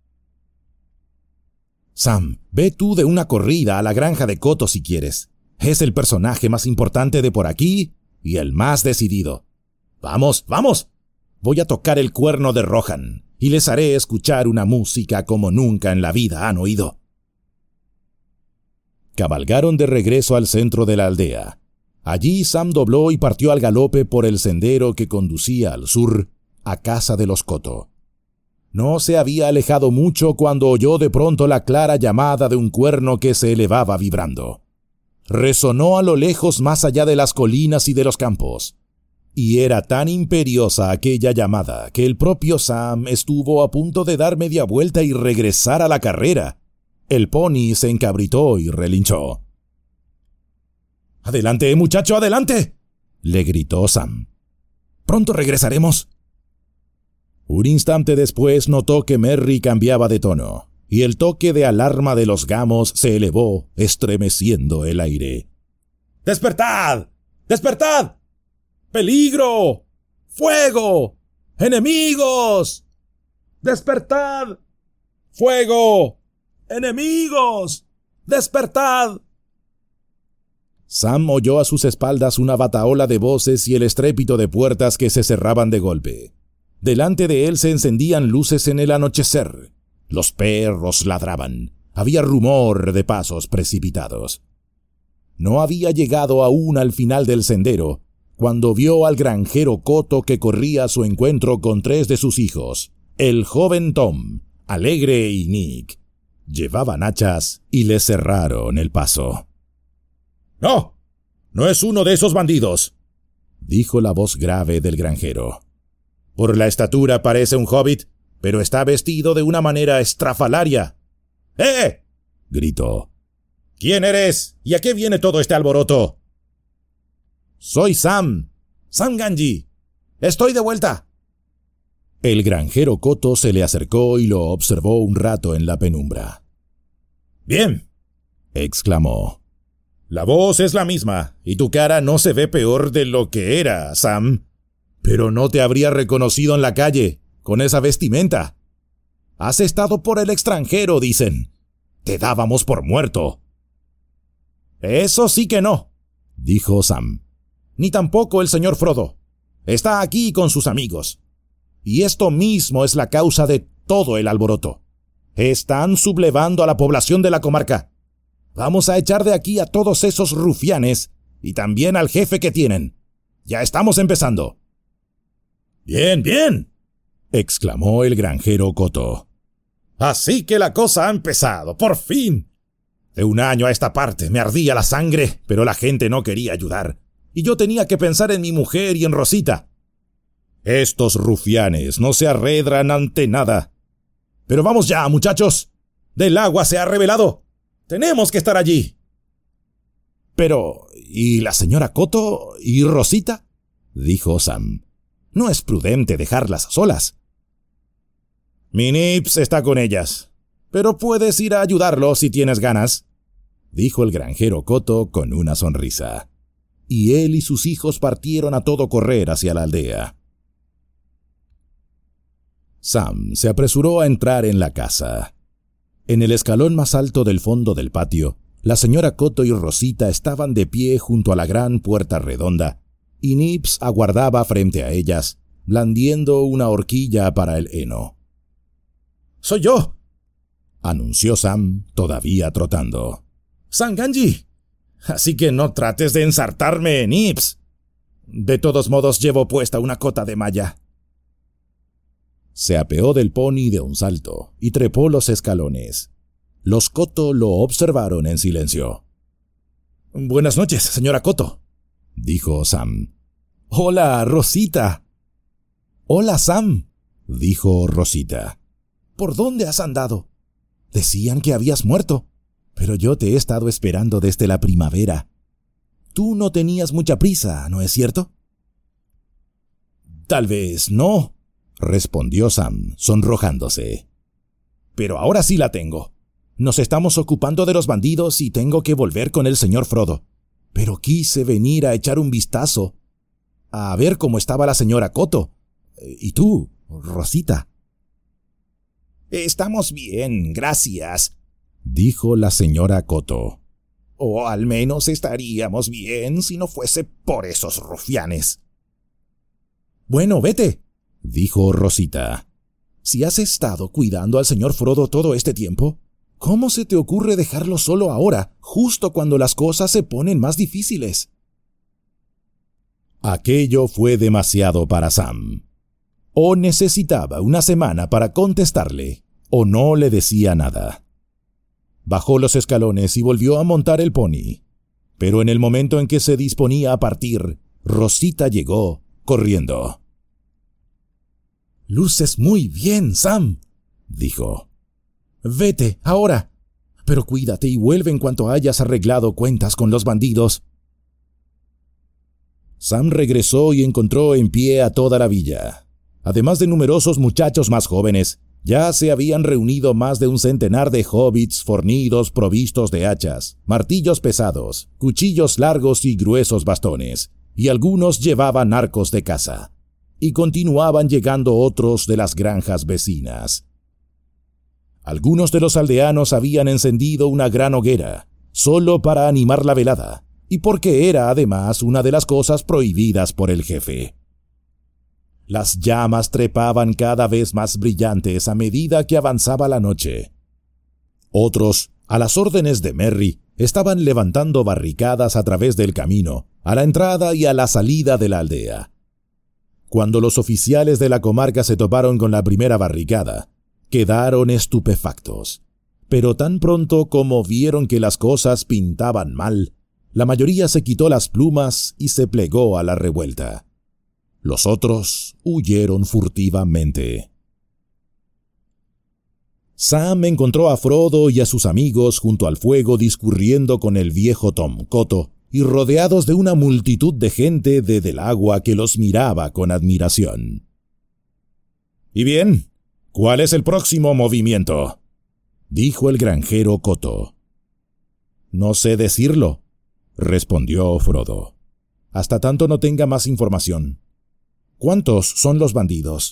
Sam, ve tú de una corrida a la granja de Cotto si quieres. Es el personaje más importante de por aquí y el más decidido. ¡Vamos, vamos! Voy a tocar el cuerno de Rohan y les haré escuchar una música como nunca en la vida han oído. Cabalgaron de regreso al centro de la aldea. Allí Sam dobló y partió al galope por el sendero que conducía al sur, a casa de los Cotto. No se había alejado mucho cuando oyó de pronto la clara llamada de un cuerno que se elevaba vibrando. Resonó a lo lejos más allá de las colinas y de los campos. Y era tan imperiosa aquella llamada que el propio Sam estuvo a punto de dar media vuelta y regresar a la carrera. El pony se encabritó y relinchó. «¡Adelante, muchacho, adelante!», le gritó Sam. «Pronto regresaremos». Un instante después notó que Merry cambiaba de tono, y el toque de alarma de los gamos se elevó, estremeciendo el aire. «¡Despertad! ¡Despertad! ¡Peligro! ¡Fuego! ¡Enemigos! ¡Despertad! ¡Fuego! ¡Enemigos! ¡Despertad!». Sam oyó a sus espaldas una batahola de voces y el estrépito de puertas que se cerraban de golpe. Delante de él se encendían luces en el anochecer. Los perros ladraban. Había rumor de pasos precipitados. No había llegado aún al final del sendero, cuando vio al granjero Cotto que corría a su encuentro con 3 de sus hijos, el joven Tom, Alegre y Nick. Llevaban hachas y le cerraron el paso. «No, no es uno de esos bandidos», dijo la voz grave del granjero. «Por la estatura parece un hobbit, pero está vestido de una manera estrafalaria». «¡Eh!», gritó. «¿Quién eres? ¿Y a qué viene todo este alboroto?» «Soy Sam Gamgee. Estoy de vuelta». El granjero Cotto se le acercó y lo observó un rato en la penumbra. «Bien», exclamó. «La voz es la misma, y tu cara no se ve peor de lo que era, Sam. Pero no te habría reconocido en la calle, con esa vestimenta. Has estado por el extranjero, dicen. Te dábamos por muerto». «Eso sí que no», dijo Sam. «Ni tampoco el señor Frodo. Está aquí con sus amigos. Y esto mismo es la causa de todo el alboroto. Están sublevando a la población de la comarca. Vamos a echar de aquí a todos esos rufianes y también al jefe que tienen. Ya estamos empezando». «Bien, bien», exclamó el granjero Cotto. «Así que la cosa ha empezado, por fin. De un año a esta parte me ardía la sangre, pero la gente no quería ayudar, y yo tenía que pensar en mi mujer y en Rosita. Estos rufianes no se arredran ante nada. Pero vamos ya, muchachos. Del agua se ha revelado. Tenemos que estar allí». Pero, ¿y la señora Coto y Rosita?, dijo Sam. No es prudente dejarlas solas. Mi Nips está con ellas, pero puedes ir a ayudarlos si tienes ganas, dijo el granjero Coto con una sonrisa. Y él y sus hijos partieron a todo correr hacia la aldea. Sam se apresuró a entrar en la casa. En el escalón más alto del fondo del patio, la señora Coto y Rosita estaban de pie junto a la gran puerta redonda, y Nips aguardaba frente a ellas, blandiendo una horquilla para el heno. «¡Soy yo!», anunció Sam, todavía trotando. «¡Sanganji! Así que no trates de ensartarme, Nips. De todos modos llevo puesta una cota de malla». Se apeó del pony de un salto y trepó los escalones. Los Coto lo observaron en silencio. «Buenas noches, señora Coto», dijo Sam. «Hola, Rosita». «Hola, Sam», dijo Rosita. «¿Por dónde has andado? Decían que habías muerto, pero yo te he estado esperando desde la primavera. Tú no tenías mucha prisa, ¿no es cierto?». «Tal vez no», respondió Sam, sonrojándose. «Pero ahora sí la tengo. Nos estamos ocupando de los bandidos y tengo que volver con el señor Frodo. Pero quise venir a echar un vistazo, a ver cómo estaba la señora Coto. ¿Y tú, Rosita?». «Estamos bien, gracias», dijo la señora Coto. «O al menos estaríamos bien si no fuese por esos rufianes». «Bueno, vete», dijo Rosita. «Si has estado cuidando al señor Frodo todo este tiempo, ¿cómo se te ocurre dejarlo solo ahora, justo cuando las cosas se ponen más difíciles?». Aquello fue demasiado para Sam. O necesitaba una semana para contestarle, o no le decía nada. Bajó los escalones y volvió a montar el pony. Pero en el momento en que se disponía a partir, Rosita llegó, corriendo. «Luces muy bien, Sam», dijo. «Vete, ahora. Pero cuídate y vuelve en cuanto hayas arreglado cuentas con los bandidos». Sam regresó y encontró en pie a toda la villa. Además de numerosos muchachos más jóvenes, ya se habían reunido más de un centenar de hobbits fornidos provistos de hachas, martillos pesados, cuchillos largos y gruesos bastones, y algunos llevaban arcos de caza. Y continuaban llegando otros de las granjas vecinas. Algunos de los aldeanos habían encendido una gran hoguera, solo para animar la velada, y porque era además una de las cosas prohibidas por el jefe. Las llamas trepaban cada vez más brillantes a medida que avanzaba la noche. Otros, a las órdenes de Merry, estaban levantando barricadas a través del camino, a la entrada y a la salida de la aldea. Cuando los oficiales de la comarca se toparon con la primera barricada, quedaron estupefactos. Pero tan pronto como vieron que las cosas pintaban mal, la mayoría se quitó las plumas y se plegó a la revuelta. Los otros huyeron furtivamente. Sam encontró a Frodo y a sus amigos junto al fuego discurriendo con el viejo Tom Coto y rodeados de una multitud de gente de Del Agua que los miraba con admiración. «¿Y bien? ¿Cuál es el próximo movimiento?», dijo el granjero Coto. «No sé decirlo», respondió Frodo, «hasta tanto no tenga más información. ¿Cuántos son los bandidos?».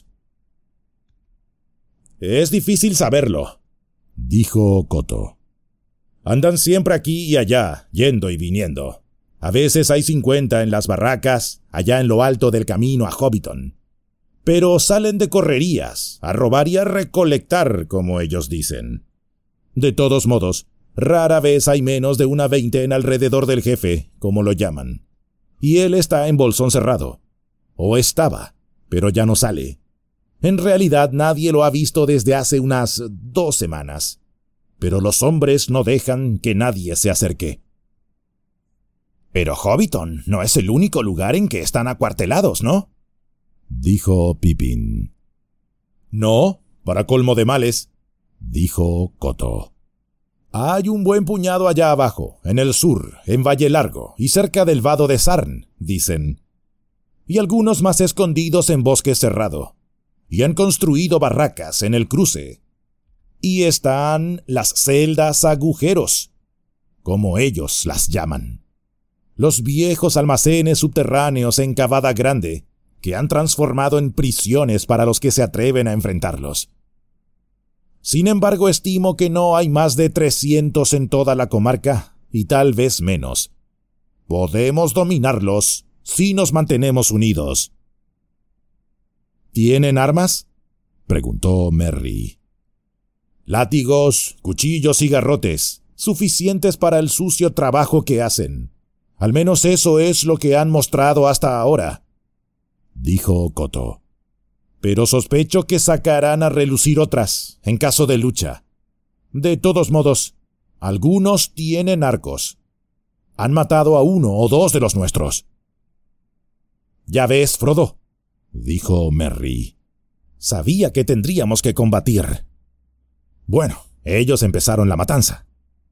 «Es difícil saberlo», dijo Coto. «Andan siempre aquí y allá, yendo y viniendo. A veces hay 50 en las barracas, allá en lo alto del camino a Hobbiton. Pero salen de correrías, a robar y a recolectar, como ellos dicen. De todos modos, rara vez hay menos de una veintena alrededor del jefe, como lo llaman. Y él está en Bolsón Cerrado. O estaba, pero ya no sale. En realidad nadie lo ha visto desde hace unas 2 semanas. Pero los hombres no dejan que nadie se acerque». «Pero Hobbiton no es el único lugar en que están acuartelados, ¿no?», dijo Pippin. «No, para colmo de males», dijo Coto. Hay un buen puñado allá abajo, en el sur, en Valle Largo y cerca del vado de Sarn, dicen. Y algunos más escondidos en bosque cerrado. Y han construido barracas en el cruce. Y están las celdas agujeros, como ellos las llaman. Los viejos almacenes subterráneos en Cavada Grande, que han transformado en prisiones para los que se atreven a enfrentarlos. Sin embargo, estimo que no hay más de 300 en toda la comarca, y tal vez menos. Podemos dominarlos si nos mantenemos unidos. ¿Tienen armas?, preguntó Merry. Látigos, cuchillos y garrotes, suficientes para el sucio trabajo que hacen. Al menos eso es lo que han mostrado hasta ahora, dijo Koto. Pero sospecho que sacarán a relucir otras, en caso de lucha. De todos modos, algunos tienen arcos. Han matado a 1 o 2 de los nuestros. Ya ves, Frodo, dijo Merry. Sabía que tendríamos que combatir. Bueno, ellos empezaron la matanza.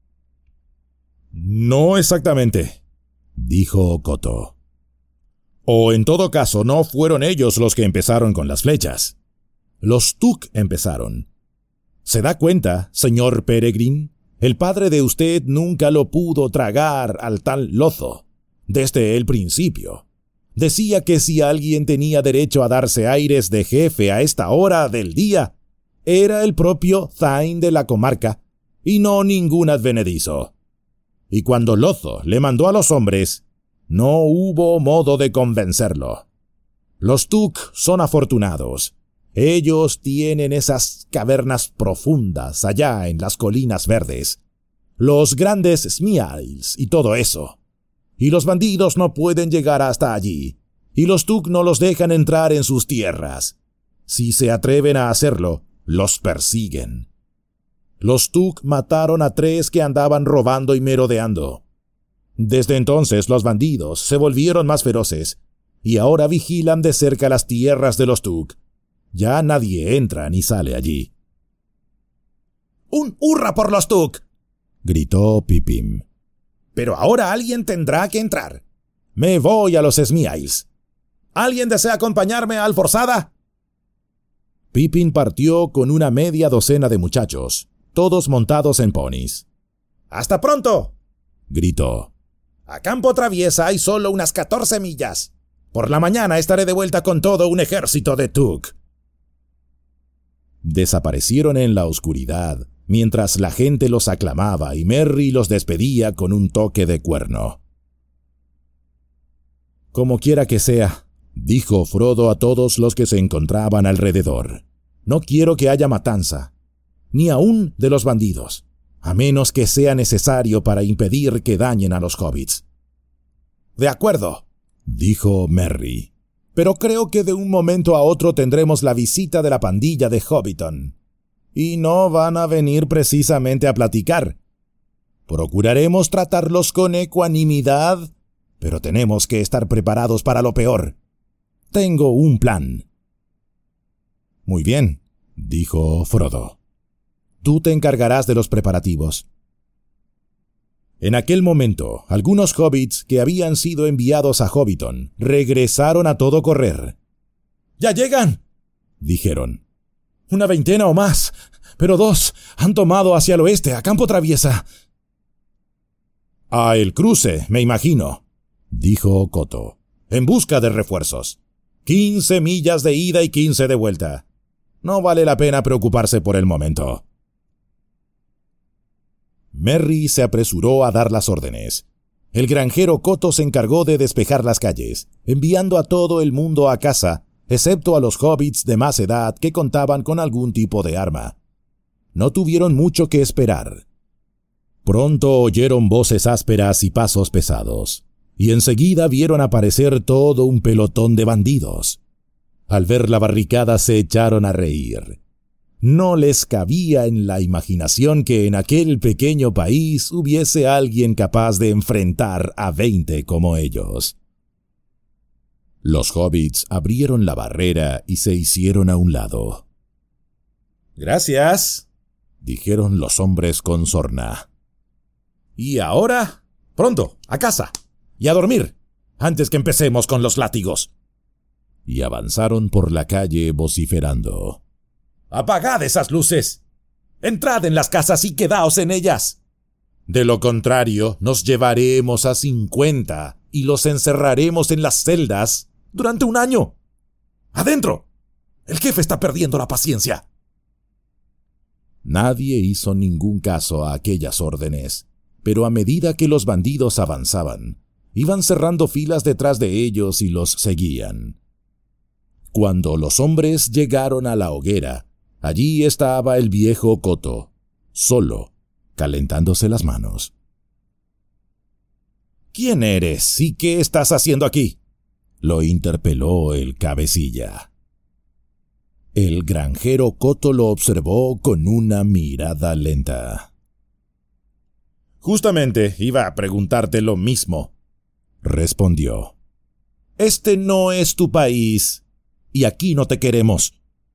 No exactamente, dijo Koto. O en todo caso, no fueron ellos los que empezaron con las flechas. Los Tuk empezaron. ¿Se da cuenta, señor Peregrin? El padre de usted nunca lo pudo tragar al tal Lozo, desde el principio. Decía que si alguien tenía derecho a darse aires de jefe a esta hora del día, era el propio Thain de la comarca, y no ningún advenedizo. Y cuando Lozo le mandó a los hombres, no hubo modo de convencerlo. Los Tuk son afortunados. Ellos tienen esas cavernas profundas allá en las colinas verdes, los grandes Smials y todo eso. Y los bandidos no pueden llegar hasta allí, y los Tuk no los dejan entrar en sus tierras. Si se atreven a hacerlo, los persiguen. Los Tuk mataron a 3 que andaban robando y merodeando. Desde entonces los bandidos se volvieron más feroces, y ahora vigilan de cerca las tierras de los Tuk. Ya nadie entra ni sale allí. ¡Un hurra por los Tuk!, gritó Pippin. Pero ahora alguien tendrá que entrar. Me voy a los Smials. ¿Alguien desea acompañarme a Alforzada? Pippin partió con una media docena de muchachos, todos montados en ponis. ¡Hasta pronto!, gritó. A campo traviesa hay solo unas 14 millas. Por la mañana estaré de vuelta con todo un ejército de Tuk. Desaparecieron en la oscuridad, mientras la gente los aclamaba y Merry los despedía con un toque de cuerno. Como quiera que sea, dijo Frodo a todos los que se encontraban alrededor, no quiero que haya matanza, ni aún de los bandidos, a menos que sea necesario para impedir que dañen a los hobbits. De acuerdo, dijo Merry, pero creo que de un momento a otro tendremos la visita de la pandilla de Hobbiton. Y no van a venir precisamente a platicar. Procuraremos tratarlos con ecuanimidad, pero tenemos que estar preparados para lo peor. Tengo un plan. Muy bien, dijo Frodo. Tú te encargarás de los preparativos. En aquel momento, algunos hobbits que habían sido enviados a Hobbiton regresaron a todo correr. ¡Ya llegan!, dijeron. 1 veintena o más, pero 2 han tomado hacia el oeste, a campo traviesa. A el cruce, me imagino, dijo Koto, en busca de refuerzos. 15 millas de ida y 15 de vuelta. No vale la pena preocuparse por el momento. Merry se apresuró a dar las órdenes. El granjero Koto se encargó de despejar las calles, enviando a todo el mundo a casa, excepto a los hobbits de más edad que contaban con algún tipo de arma. No tuvieron mucho que esperar. Pronto oyeron voces ásperas y pasos pesados, y enseguida vieron aparecer todo un pelotón de bandidos. Al ver la barricada se echaron a reír. No les cabía en la imaginación que en aquel pequeño país hubiese alguien capaz de enfrentar a 20 como ellos. Los hobbits abrieron la barrera y se hicieron a un lado. «Gracias», dijeron los hombres con sorna. Y ahora, pronto, a casa, y a dormir, antes que empecemos con los látigos. Y avanzaron por la calle vociferando. ¡Apagad esas luces! ¡Entrad en las casas y quedaos en ellas! De lo contrario, nos llevaremos a 50 y los encerraremos en las celdas durante 1 año. ¡Adentro! El jefe está perdiendo la paciencia. Nadie hizo ningún caso a aquellas órdenes, pero a medida que los bandidos avanzaban, iban cerrando filas detrás de ellos y los seguían. Cuando los hombres llegaron a la hoguera, allí estaba el viejo Coto, solo, calentándose las manos. ¿Quién eres y qué estás haciendo aquí?, lo interpeló el cabecilla. El granjero Coto lo observó con una mirada lenta. Justamente iba a preguntarte lo mismo, respondió. Este no es tu país, y aquí no te queremos.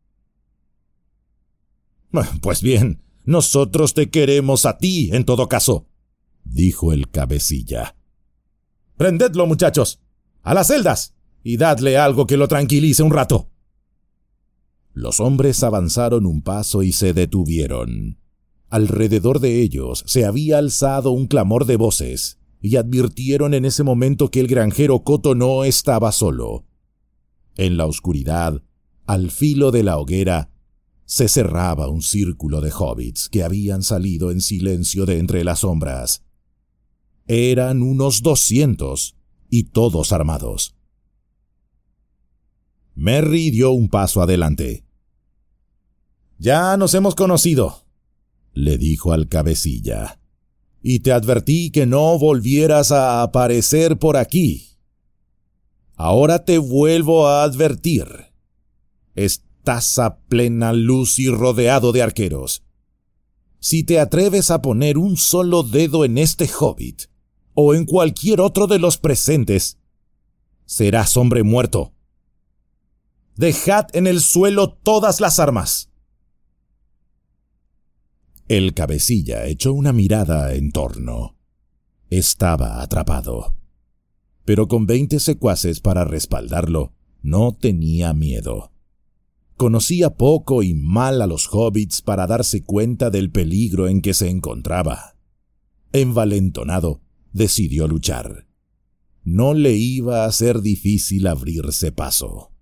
Pues bien, nosotros te queremos a ti, en todo caso, dijo el cabecilla. Prendedlo, muchachos, a las celdas, y dadle algo que lo tranquilice un rato. Los hombres avanzaron un paso y se detuvieron. Alrededor de ellos se había alzado un clamor de voces, y advirtieron en ese momento que el granjero Coto no estaba solo. En la oscuridad, al filo de la hoguera, se cerraba un círculo de hobbits que habían salido en silencio de entre las sombras. Eran unos 200, y todos armados. Merry dio un paso adelante. «Ya nos hemos conocido», le dijo al cabecilla, «y te advertí que no volvieras a aparecer por aquí. Ahora te vuelvo a advertir. Estás a plena luz y rodeado de arqueros. Si te atreves a poner un solo dedo en este hobbit, o en cualquier otro de los presentes, serás hombre muerto. Dejad en el suelo todas las armas». El cabecilla echó una mirada en torno. Estaba atrapado. Pero con 20 secuaces para respaldarlo, no tenía miedo. Conocía poco y mal a los hobbits para darse cuenta del peligro en que se encontraba. Envalentonado, decidió luchar. No le iba a ser difícil abrirse paso.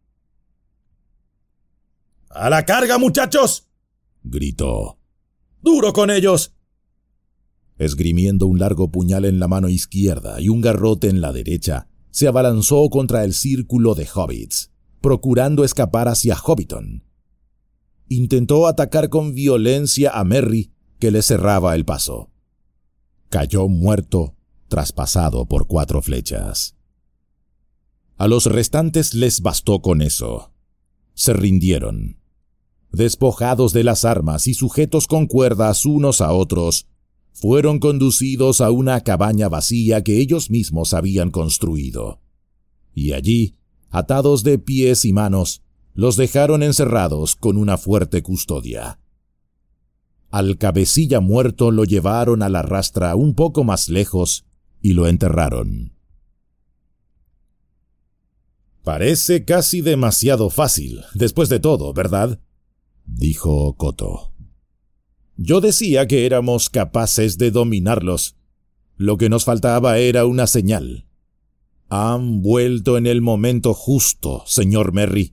¡A la carga, muchachos!, gritó. ¡Duro con ellos! Esgrimiendo un largo puñal en la mano izquierda y un garrote en la derecha, se abalanzó contra el círculo de hobbits, procurando escapar hacia Hobbiton. Intentó atacar con violencia a Merry, que le cerraba el paso. Cayó muerto, traspasado por 4 flechas. A los restantes les bastó con eso. Se rindieron. Despojados de las armas y sujetos con cuerdas unos a otros, fueron conducidos a una cabaña vacía que ellos mismos habían construido. Y allí, atados de pies y manos, los dejaron encerrados con una fuerte custodia. Al cabecilla muerto lo llevaron a la rastra un poco más lejos y lo enterraron. «Parece casi demasiado fácil, después de todo, ¿verdad?», dijo Coto. «Yo decía que éramos capaces de dominarlos. Lo que nos faltaba era una señal. Han vuelto en el momento justo, señor Merry».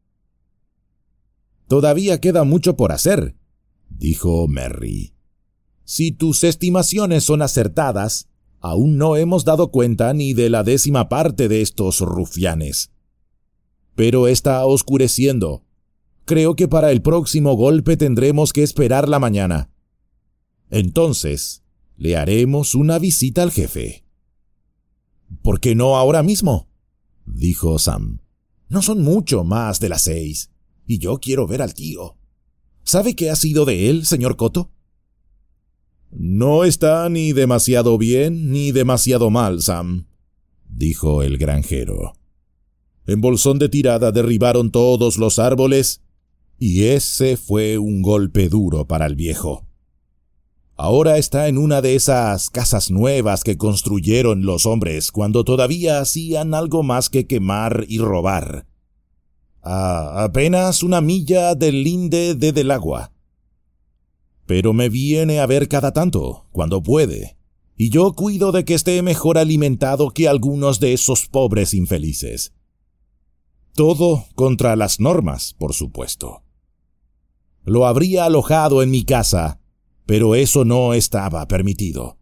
«Todavía queda mucho por hacer», dijo Merry. «Si tus estimaciones son acertadas, aún no hemos dado cuenta ni de la 10ª parte de estos rufianes. Pero está oscureciendo. Creo que para el próximo golpe tendremos que esperar la mañana. Entonces, le haremos una visita al jefe». «¿Por qué no ahora mismo?», dijo Sam. «No son mucho más de las 6, y yo quiero ver al tío. ¿Sabe qué ha sido de él, señor Coto?». «No está ni demasiado bien ni demasiado mal, Sam», dijo el granjero. «En Bolsón de Tirada derribaron todos los árboles, y ese fue un golpe duro para el viejo. Ahora está en una de esas casas nuevas que construyeron los hombres cuando todavía hacían algo más que quemar y robar. A apenas una milla del linde de Delagua. Pero me viene a ver cada tanto, cuando puede, y yo cuido de que esté mejor alimentado que algunos de esos pobres infelices. Todo contra las normas, por supuesto. Lo habría alojado en mi casa, pero eso no estaba permitido.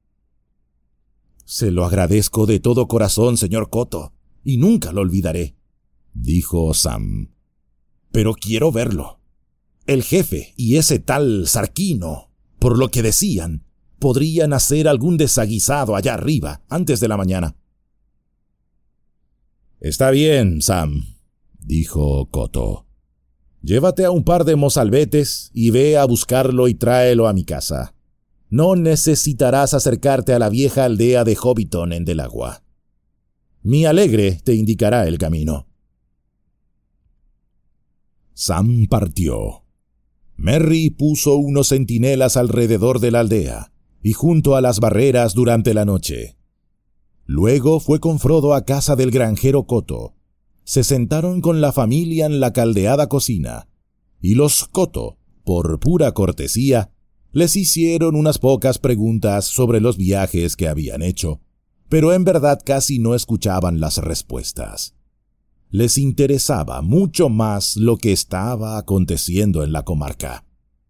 Se lo agradezco de todo corazón, señor Coto, y nunca lo olvidaré, dijo Sam. Pero quiero verlo. El jefe y ese tal Sarquino, por lo que decían, podrían hacer algún desaguisado allá arriba antes de la mañana. Está bien, Sam, dijo Coto. Llévate a un par de mozalbetes y ve a buscarlo y tráelo a mi casa. No necesitarás acercarte a la vieja aldea de Hobbiton en Delagua. Mi alegre te indicará el camino. Sam partió. Merry puso unos centinelas alrededor de la aldea y junto a las barreras durante la noche. Luego fue con Frodo a casa del granjero Coto. Se sentaron con la familia en la caldeada cocina, y los Coto, por pura cortesía, les hicieron unas pocas preguntas sobre los viajes que habían hecho, pero en verdad casi no escuchaban las respuestas. Les interesaba mucho más lo que estaba aconteciendo en la comarca.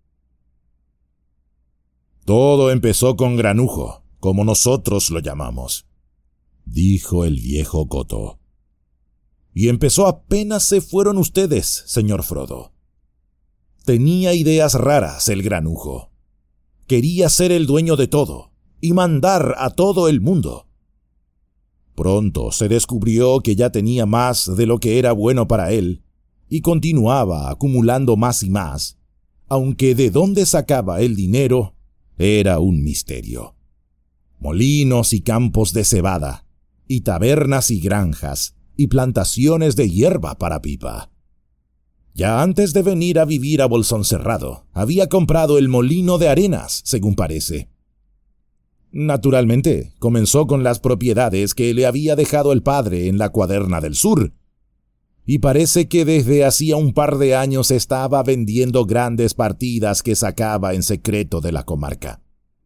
Todo empezó con Granujo, como nosotros lo llamamos, dijo el viejo Coto. Y empezó apenas se fueron ustedes, señor Frodo. Tenía ideas raras el Granujo. Quería ser el dueño de todo y mandar a todo el mundo. Pronto se descubrió que ya tenía más de lo que era bueno para él y continuaba acumulando más y más, aunque de dónde sacaba el dinero era un misterio. Molinos y campos de cebada, y tabernas y granjas, y plantaciones de hierba para pipa. Ya antes de venir a vivir a Bolsón Cerrado, había comprado el molino de arenas, según parece. Naturalmente, comenzó con las propiedades que le había dejado el padre en la Cuaderna del Sur, y parece que desde hacía un par de años estaba vendiendo grandes partidas que sacaba en secreto de la comarca.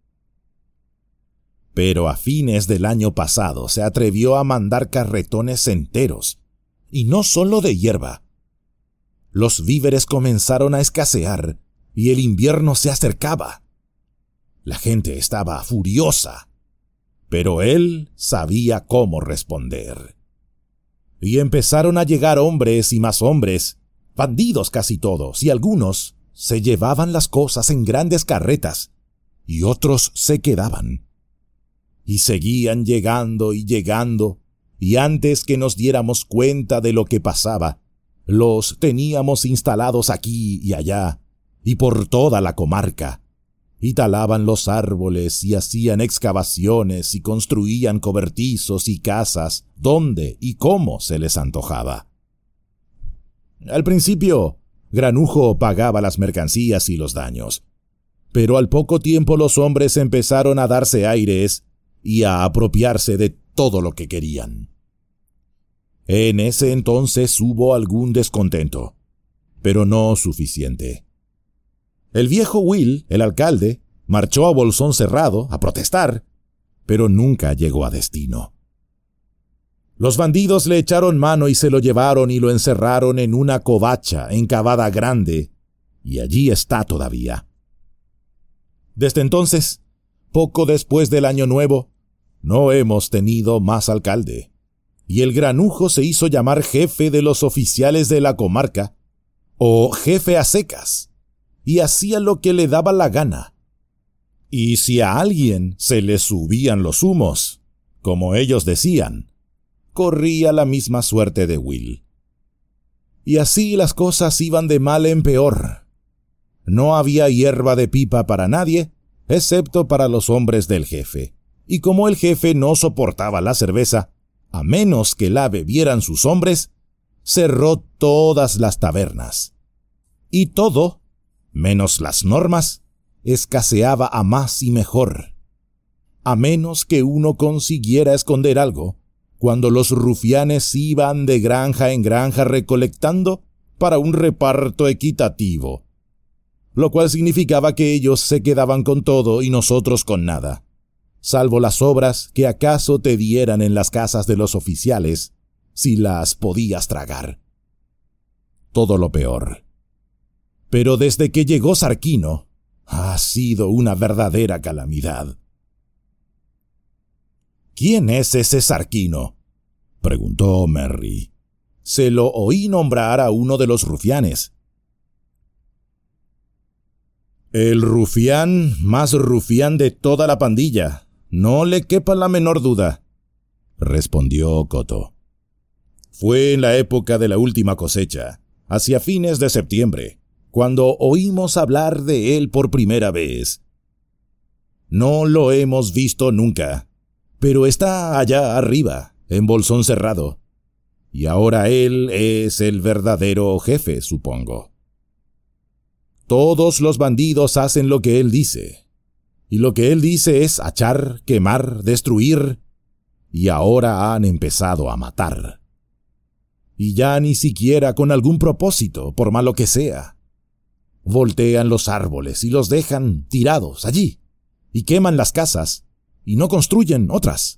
Pero a fines del año pasado se atrevió a mandar carretones enteros, y no solo de hierba. Los víveres comenzaron a escasear, y el invierno se acercaba. La gente estaba furiosa, pero él sabía cómo responder. Y empezaron a llegar hombres y más hombres, bandidos casi todos, y algunos se llevaban las cosas en grandes carretas, y otros se quedaban. Y seguían llegando y llegando, y antes que nos diéramos cuenta de lo que pasaba, los teníamos instalados aquí y allá, y por toda la comarca, y talaban los árboles y hacían excavaciones y construían cobertizos y casas donde y cómo se les antojaba. Al principio, Granujo pagaba las mercancías y los daños, pero al poco tiempo los hombres empezaron a darse aires y a apropiarse de todo lo que querían. En ese entonces hubo algún descontento, pero no suficiente. El viejo Will, el alcalde, marchó a Bolsón Cerrado a protestar, pero nunca llegó a destino. Los bandidos le echaron mano y se lo llevaron y lo encerraron en una covacha encavada grande, y allí está todavía. Desde entonces, poco después del Año Nuevo, no hemos tenido más alcalde, y el Granujo se hizo llamar jefe de los oficiales de la comarca, o jefe a secas, y hacía lo que le daba la gana. Y si a alguien se le subían los humos, como ellos decían, corría la misma suerte de Will. Y así las cosas iban de mal en peor. No había hierba de pipa para nadie, excepto para los hombres del jefe. Y como el jefe no soportaba la cerveza, a menos que la bebieran sus hombres, cerró todas las tabernas. Y todo, menos las normas, escaseaba a más y mejor. A menos que uno consiguiera esconder algo, cuando los rufianes iban de granja en granja recolectando para un reparto equitativo, lo cual significaba que ellos se quedaban con todo y nosotros con nada, salvo las sobras que acaso te dieran en las casas de los oficiales, si las podías tragar. Todo lo peor. Pero desde que llegó Sarquino, ha sido una verdadera calamidad. «¿Quién es ese Sarquino?», preguntó Merry. «Se lo oí nombrar a uno de los rufianes». «El rufián más rufián de toda la pandilla, no le quepa la menor duda», respondió Coto. «Fue en la época de la última cosecha, hacia fines de septiembre, cuando oímos hablar de él por primera vez. No lo hemos visto nunca, pero está allá arriba, en Bolsón Cerrado. Y ahora él es el verdadero jefe, supongo. Todos los bandidos hacen lo que él dice. Y lo que él dice es achar, quemar, destruir. Y ahora han empezado a matar. Y ya ni siquiera con algún propósito, por malo que sea. Voltean los árboles y los dejan tirados allí. Y queman las casas. Y no construyen otras.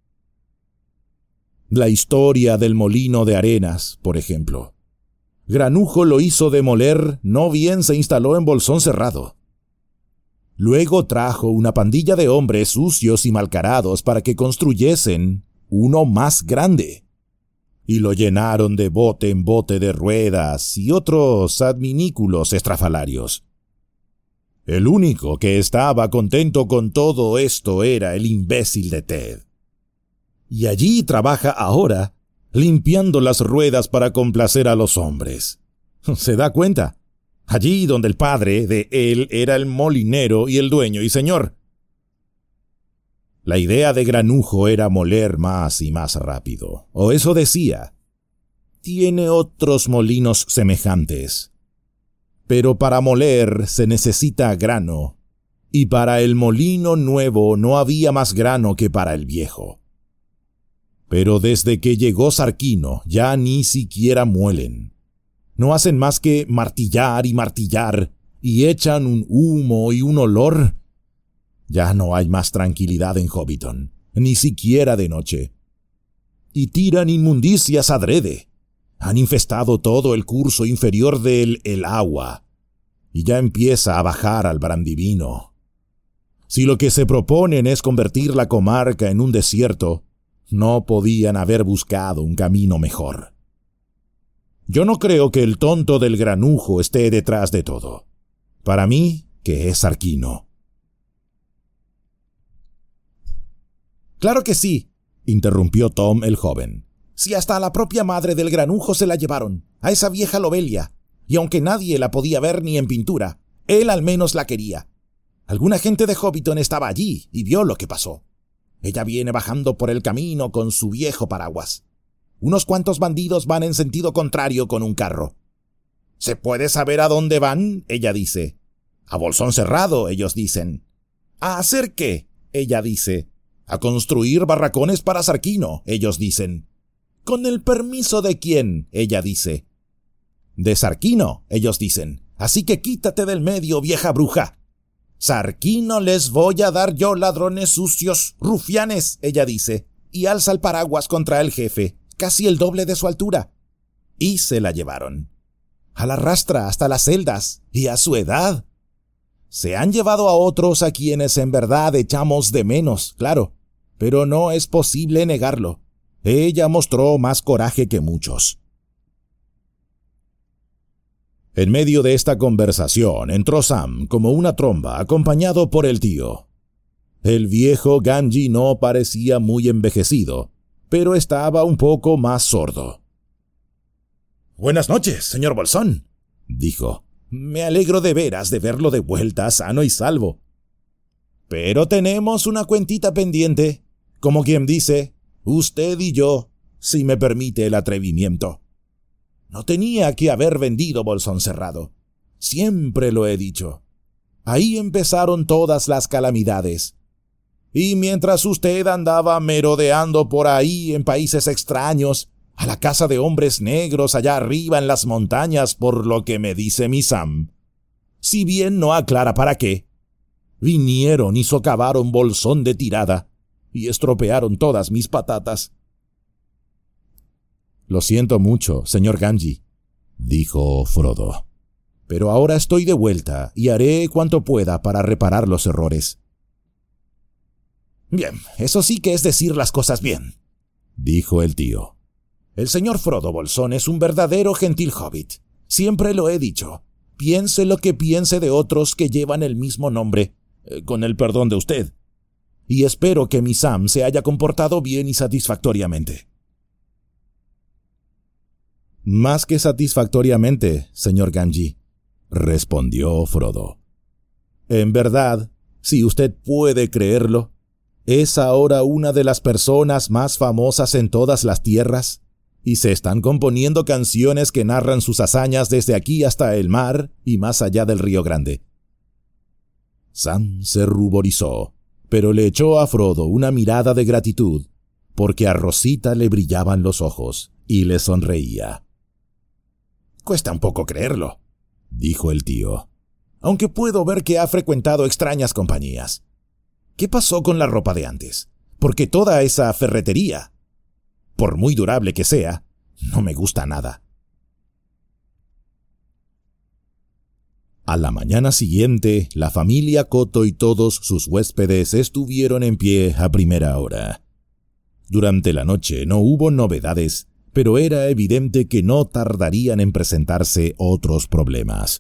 La historia del molino de Arenas, por ejemplo. Granujo lo hizo demoler, no bien se instaló en Bolsón Cerrado. Luego trajo una pandilla de hombres sucios y malcarados para que construyesen uno más grande. Y lo llenaron de bote en bote de ruedas y otros adminículos estrafalarios. El único que estaba contento con todo esto era el imbécil de Ted. Y allí trabaja ahora, limpiando las ruedas para complacer a los hombres. ¿Se da cuenta? Allí donde el padre de él era el molinero y el dueño y señor. La idea de Granujo era moler más y más rápido, o eso decía. Tiene otros molinos semejantes. Pero para moler se necesita grano, y para el molino nuevo no había más grano que para el viejo. Pero desde que llegó Sarquino ya ni siquiera muelen. No hacen más que martillar y echan un humo y un olor. Ya no hay más tranquilidad en Hobbiton, ni siquiera de noche. Y tiran inmundicias adrede. Han infestado todo el curso inferior del El Agua, y ya empieza a bajar al Brandivino. Si lo que se proponen es convertir la comarca en un desierto, no podían haber buscado un camino mejor. Yo no creo que el tonto del Granujo esté detrás de todo. Para mí, que es Sarquino. «Claro que sí», interrumpió Tom el joven. «Si hasta a la propia madre del Granujo se la llevaron, a esa vieja Lobelia, y aunque nadie la podía ver ni en pintura, él al menos la quería. Alguna gente de Hobbiton estaba allí y vio lo que pasó. Ella viene bajando por el camino con su viejo paraguas. Unos cuantos bandidos van en sentido contrario con un carro. ¿Se puede saber a dónde van?, ella dice. A Bolsón Cerrado, ellos dicen. ¿A hacer qué?, ella dice. A construir barracones para Sarquino, ellos dicen. ¿Con el permiso de quién?, ella dice. De Sarquino, ellos dicen. Así que quítate del medio, vieja bruja. Sarquino les voy a dar yo, ladrones sucios, rufianes, ella dice, y alza el paraguas contra el jefe, casi el doble de su altura. Y se la llevaron. A la rastra hasta las celdas, y a su edad. Se han llevado a otros a quienes en verdad echamos de menos, claro, pero no es posible negarlo. Ella mostró más coraje que muchos. En medio de esta conversación entró Sam como una tromba, acompañado por el tío. El viejo Gamgee no parecía muy envejecido, pero estaba un poco más sordo. «Buenas noches, señor Bolsón», dijo. «Me alegro de veras de verlo de vuelta sano y salvo. Pero tenemos una cuentita pendiente, como quien dice, usted y yo, si me permite el atrevimiento. No tenía que haber vendido Bolsón Cerrado. Siempre lo he dicho. Ahí empezaron todas las calamidades. Y mientras usted andaba merodeando por ahí en países extraños, a la casa de hombres negros allá arriba en las montañas, por lo que me dice mi Sam, si bien no aclara para qué, vinieron y socavaron Bolsón de tirada y estropearon todas mis patatas. Lo siento mucho, señor Gamgee, dijo Frodo, pero ahora estoy de vuelta y haré cuanto pueda para reparar los errores. Bien, eso sí que es decir las cosas bien, dijo el tío. El señor Frodo Bolsón es un verdadero gentil hobbit. Siempre lo he dicho. Piense lo que piense de otros que llevan el mismo nombre, con el perdón de usted. Y espero que mi Sam se haya comportado bien y satisfactoriamente. Más que satisfactoriamente, señor Gamgee, respondió Frodo. En verdad, si usted puede creerlo, es ahora una de las personas más famosas en todas las tierras, y se están componiendo canciones que narran sus hazañas desde aquí hasta el mar y más allá del Río Grande. Sam se ruborizó, pero le echó a Frodo una mirada de gratitud, porque a Rosita le brillaban los ojos y le sonreía. Cuesta un poco creerlo, dijo el tío, aunque puedo ver que ha frecuentado extrañas compañías. ¿Qué pasó con la ropa de antes? Porque toda esa ferretería, por muy durable que sea, no me gusta nada. A la mañana siguiente, la familia Coto y todos sus huéspedes estuvieron en pie a primera hora. Durante la noche no hubo novedades, pero era evidente que no tardarían en presentarse otros problemas.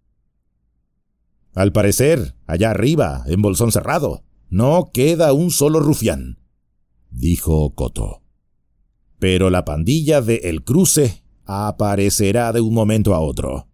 Al parecer, allá arriba, en Bolsón Cerrado, no queda un solo rufián, dijo Coto. Pero la pandilla de El Cruce aparecerá de un momento a otro.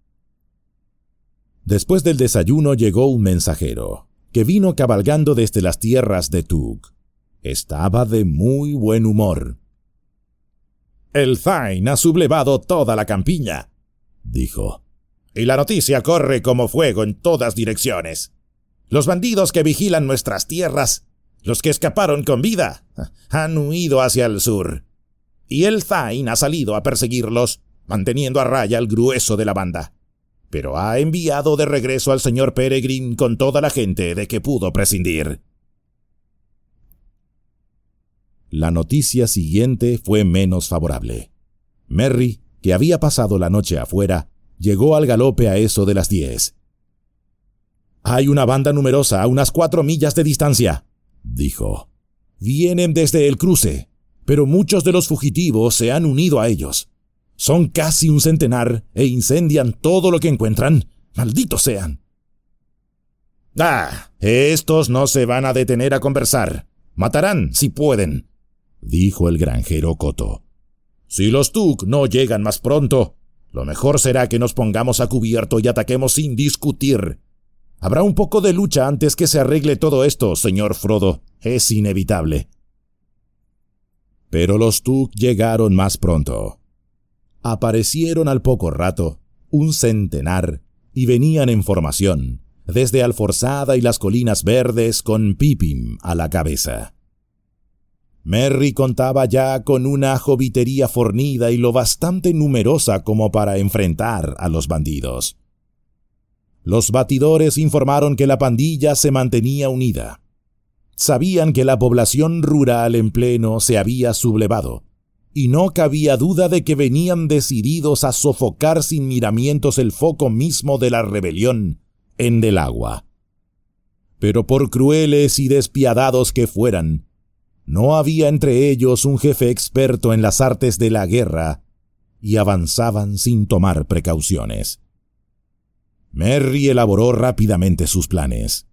Después del desayuno llegó un mensajero, que vino cabalgando desde las tierras de Tug. Estaba de muy buen humor. «El Thain ha sublevado toda la campiña», dijo, «y la noticia corre como fuego en todas direcciones. Los bandidos que vigilan nuestras tierras, los que escaparon con vida, han huido hacia el sur, y el Thain ha salido a perseguirlos, manteniendo a raya al grueso de la banda, pero ha enviado de regreso al señor Peregrine con toda la gente de que pudo prescindir». La noticia siguiente fue menos favorable. Merry, que había pasado la noche afuera, llegó al galope a eso de las 10. «Hay una banda numerosa a unas 4 millas de distancia», dijo. «Vienen desde el cruce, pero muchos de los fugitivos se han unido a ellos. Son casi un centenar e incendian todo lo que encuentran. ¡Malditos sean!». «Ah, estos no se van a detener a conversar. Matarán si pueden», dijo el granjero Coto. «Si los Tug no llegan más pronto, lo mejor será que nos pongamos a cubierto y ataquemos sin discutir. Habrá un poco de lucha antes que se arregle todo esto, señor Frodo. Es inevitable». Pero los Tug llegaron más pronto. Aparecieron al poco rato, un centenar, y venían en formación, desde Alforzada y las colinas verdes con Pippin a la cabeza. Merry contaba ya con una hobbitería fornida y lo bastante numerosa como para enfrentar a los bandidos. Los batidores informaron que la pandilla se mantenía unida. Sabían que la población rural en pleno se había sublevado, y no cabía duda de que venían decididos a sofocar sin miramientos el foco mismo de la rebelión en Del Agua. Pero por crueles y despiadados que fueran, no había entre ellos un jefe experto en las artes de la guerra, y avanzaban sin tomar precauciones. Merry elaboró rápidamente sus planes.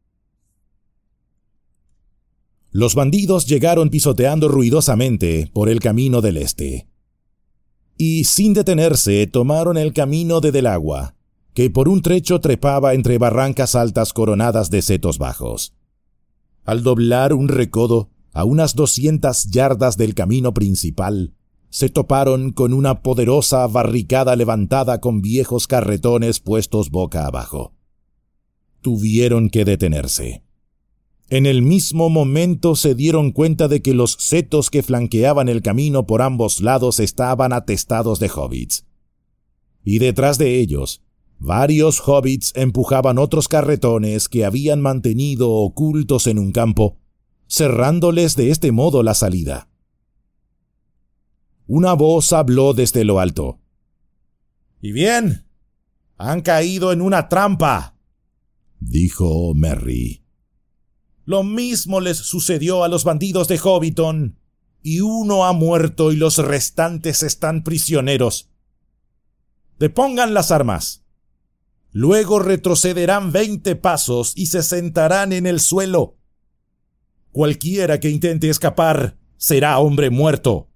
Los bandidos llegaron pisoteando ruidosamente por el camino del este, y sin detenerse tomaron el camino de Del Agua, que por un trecho trepaba entre barrancas altas coronadas de setos bajos. Al doblar un recodo, a unas 200 yardas del camino principal, se toparon con una poderosa barricada levantada con viejos carretones puestos boca abajo. tuvieron que detenerse. En el mismo momento se dieron cuenta de que los setos que flanqueaban el camino por ambos lados estaban atestados de hobbits. Y detrás de ellos, varios hobbits empujaban otros carretones que habían mantenido ocultos en un campo, cerrándoles de este modo la salida. Una voz habló desde lo alto. «¿Y bien? Han caído en una trampa», dijo Merry. «Lo mismo les sucedió a los bandidos de Hobbiton, y uno ha muerto y los restantes están prisioneros. Depongan las armas. Luego retrocederán 20 pasos y se sentarán en el suelo. Cualquiera que intente escapar será hombre muerto».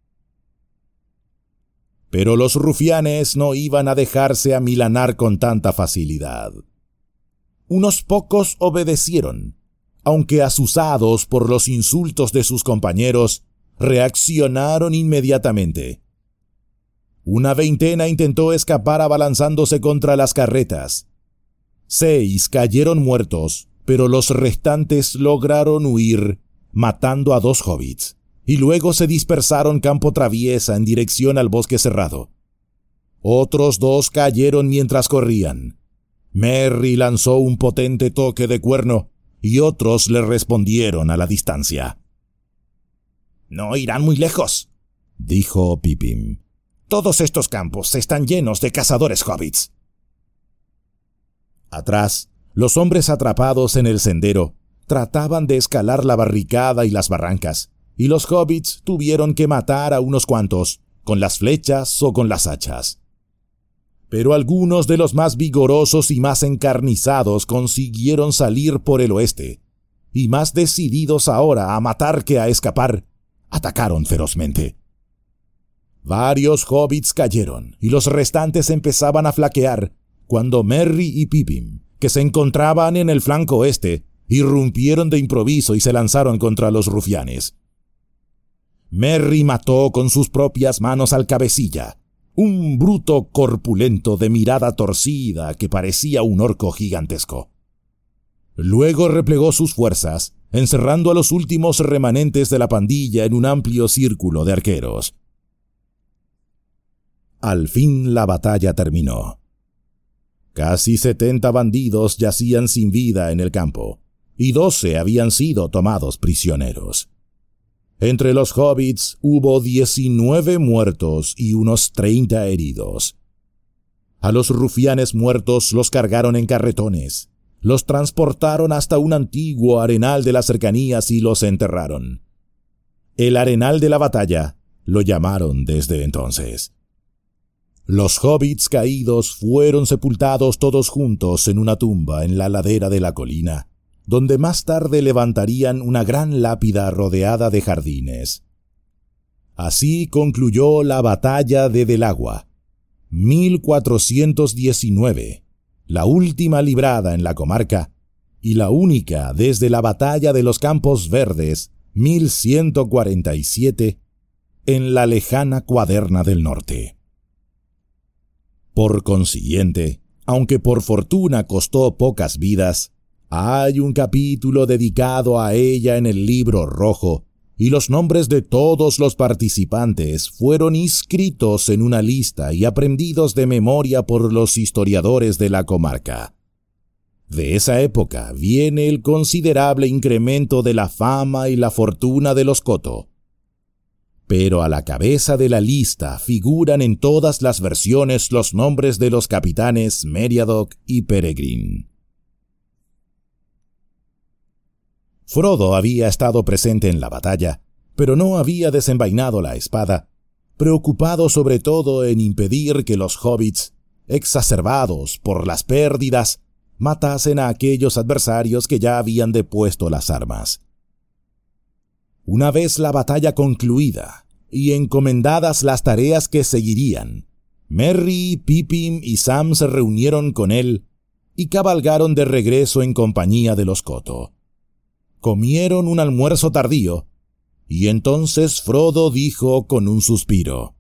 Pero los rufianes no iban a dejarse amilanar con tanta facilidad. Unos pocos obedecieron, aunque asusados por los insultos de sus compañeros, reaccionaron inmediatamente. Una veintena intentó escapar abalanzándose contra las carretas. 6 cayeron muertos, pero los restantes lograron huir, matando a 2 hobbits, y luego se dispersaron campo traviesa en dirección al bosque cerrado. Otros 2 cayeron mientras corrían. Merry lanzó un potente toque de cuerno, y otros le respondieron a la distancia. «No irán muy lejos», dijo Pippin. «Todos estos campos están llenos de cazadores hobbits». Atrás, los hombres atrapados en el sendero trataban de escalar la barricada y las barrancas, y los hobbits tuvieron que matar a unos cuantos, con las flechas o con las hachas. Pero algunos de los más vigorosos y más encarnizados consiguieron salir por el oeste, y más decididos ahora a matar que a escapar, atacaron ferozmente. Varios hobbits cayeron, y los restantes empezaban a flaquear, cuando Merry y Pippin, que se encontraban en el flanco oeste, irrumpieron de improviso y se lanzaron contra los rufianes. Merry mató con sus propias manos al cabecilla, un bruto corpulento de mirada torcida que parecía un orco gigantesco. Luego replegó sus fuerzas, encerrando a los últimos remanentes de la pandilla en un amplio círculo de arqueros. Al fin la batalla terminó. Casi 70 bandidos yacían sin vida en el campo, y 12 habían sido tomados prisioneros. Entre los hobbits hubo 19 muertos y unos 30 heridos. A los rufianes muertos los cargaron en carretones, los transportaron hasta un antiguo arenal de las cercanías y los enterraron. El arenal de la batalla lo llamaron desde entonces. Los hobbits caídos fueron sepultados todos juntos en una tumba en la ladera de la colina, donde más tarde levantarían una gran lápida rodeada de jardines. Así concluyó la batalla de Delagua, 1419, la última librada en la comarca, y la única desde la batalla de los Campos Verdes, 1147, en la lejana Cuaderna del Norte. Por consiguiente, aunque por fortuna costó pocas vidas, hay un capítulo dedicado a ella en el Libro Rojo, y los nombres de todos los participantes fueron inscritos en una lista y aprendidos de memoria por los historiadores de la comarca. De esa época viene el considerable incremento de la fama y la fortuna de los Coto. Pero a la cabeza de la lista figuran en todas las versiones los nombres de los capitanes Meriadoc y Peregrine. Frodo había estado presente en la batalla, pero no había desenvainado la espada, preocupado sobre todo en impedir que los hobbits, exacerbados por las pérdidas, matasen a aquellos adversarios que ya habían depuesto las armas. Una vez la batalla concluida y encomendadas las tareas que seguirían, Merry, Pippin y Sam se reunieron con él y cabalgaron de regreso en compañía de los Coto. Comieron un almuerzo tardío, y entonces Frodo dijo con un suspiro: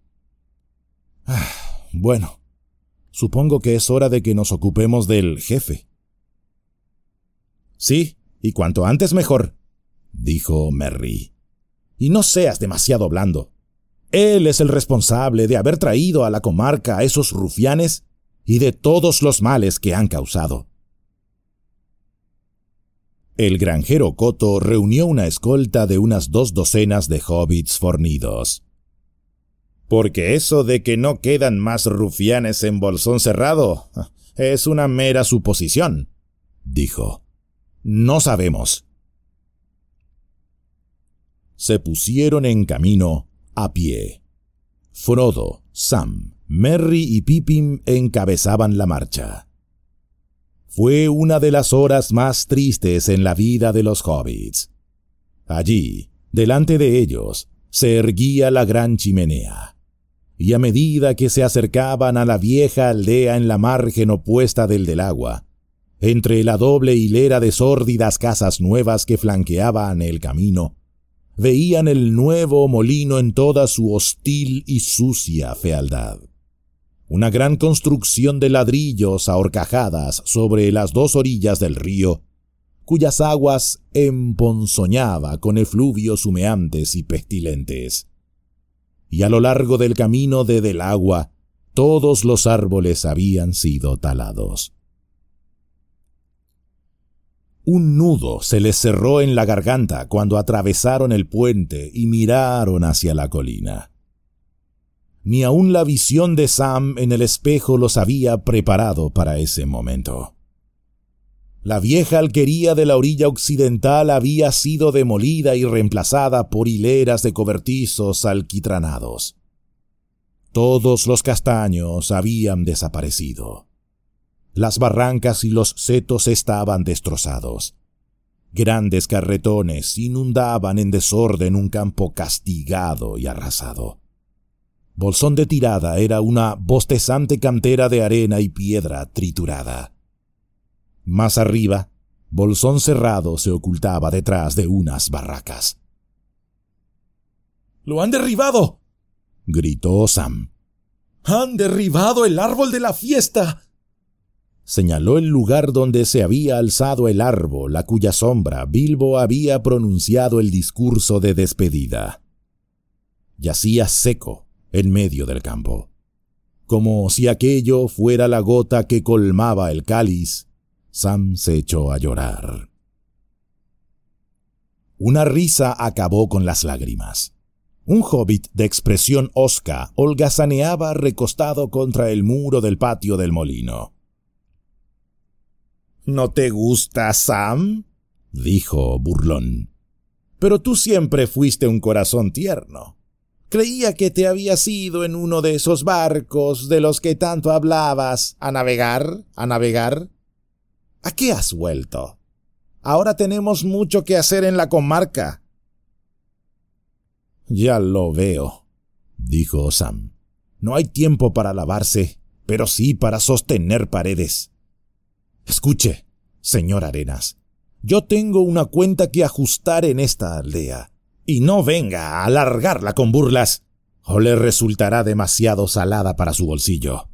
«Bueno, supongo que es hora de que nos ocupemos del jefe». Sí, y cuanto antes mejor, dijo Merry. Y no seas demasiado blando. Él es el responsable de haber traído a la comarca a esos rufianes y de todos los males que han causado. El granjero Coto reunió una escolta de unas 2 docenas de hobbits fornidos. Porque eso de que no quedan más rufianes en Bolsón Cerrado es una mera suposición, dijo. No sabemos. Se pusieron en camino a pie. Frodo, Sam, Merry y Pippin encabezaban la marcha. Fue una de las horas más tristes en la vida de los hobbits. Allí, delante de ellos, se erguía la gran chimenea, y a medida que se acercaban a la vieja aldea en la margen opuesta del agua, entre la doble hilera de sórdidas casas nuevas que flanqueaban el camino, veían el nuevo molino en toda su hostil y sucia fealdad. Una gran construcción de ladrillos ahorcajadas sobre las 2 orillas del río, cuyas aguas emponzoñaba con efluvios humeantes y pestilentes. Y a lo largo del camino de del agua, todos los árboles habían sido talados. Un nudo se les cerró en la garganta cuando atravesaron el puente y miraron hacia la colina. Ni aun la visión de Sam en el espejo los había preparado para ese momento. La vieja alquería de la orilla occidental había sido demolida y reemplazada por hileras de cobertizos alquitranados. Todos los castaños habían desaparecido. Las barrancas y los setos estaban destrozados. Grandes carretones inundaban en desorden un campo castigado y arrasado. Bolsón de Tirada era una bostezante cantera de arena y piedra triturada. Más arriba, Bolsón Cerrado se ocultaba detrás de unas barracas. ¡Lo han derribado!, gritó Sam. ¡Han derribado el árbol de la fiesta! Señaló el lugar donde se había alzado el árbol a cuya sombra Bilbo había pronunciado el discurso de despedida. Yacía seco en medio del campo, como si aquello fuera la gota que colmaba el cáliz. Sam se echó a llorar. Una risa acabó con las lágrimas. Un hobbit de expresión hosca holgazaneaba recostado contra el muro del patio del molino. ¿No te gusta, Sam?, dijo burlón. Pero tú siempre fuiste un corazón tierno. Creía que te habías ido en uno de esos barcos de los que tanto hablabas, a navegar. ¿A qué has vuelto? Ahora tenemos mucho que hacer en la comarca. Ya lo veo, dijo Sam. No hay tiempo para lavarse, pero sí para sostener paredes. Escuche, señor Arenas, yo tengo una cuenta que ajustar en esta aldea, y no venga a alargarla con burlas, o le resultará demasiado salada para su bolsillo.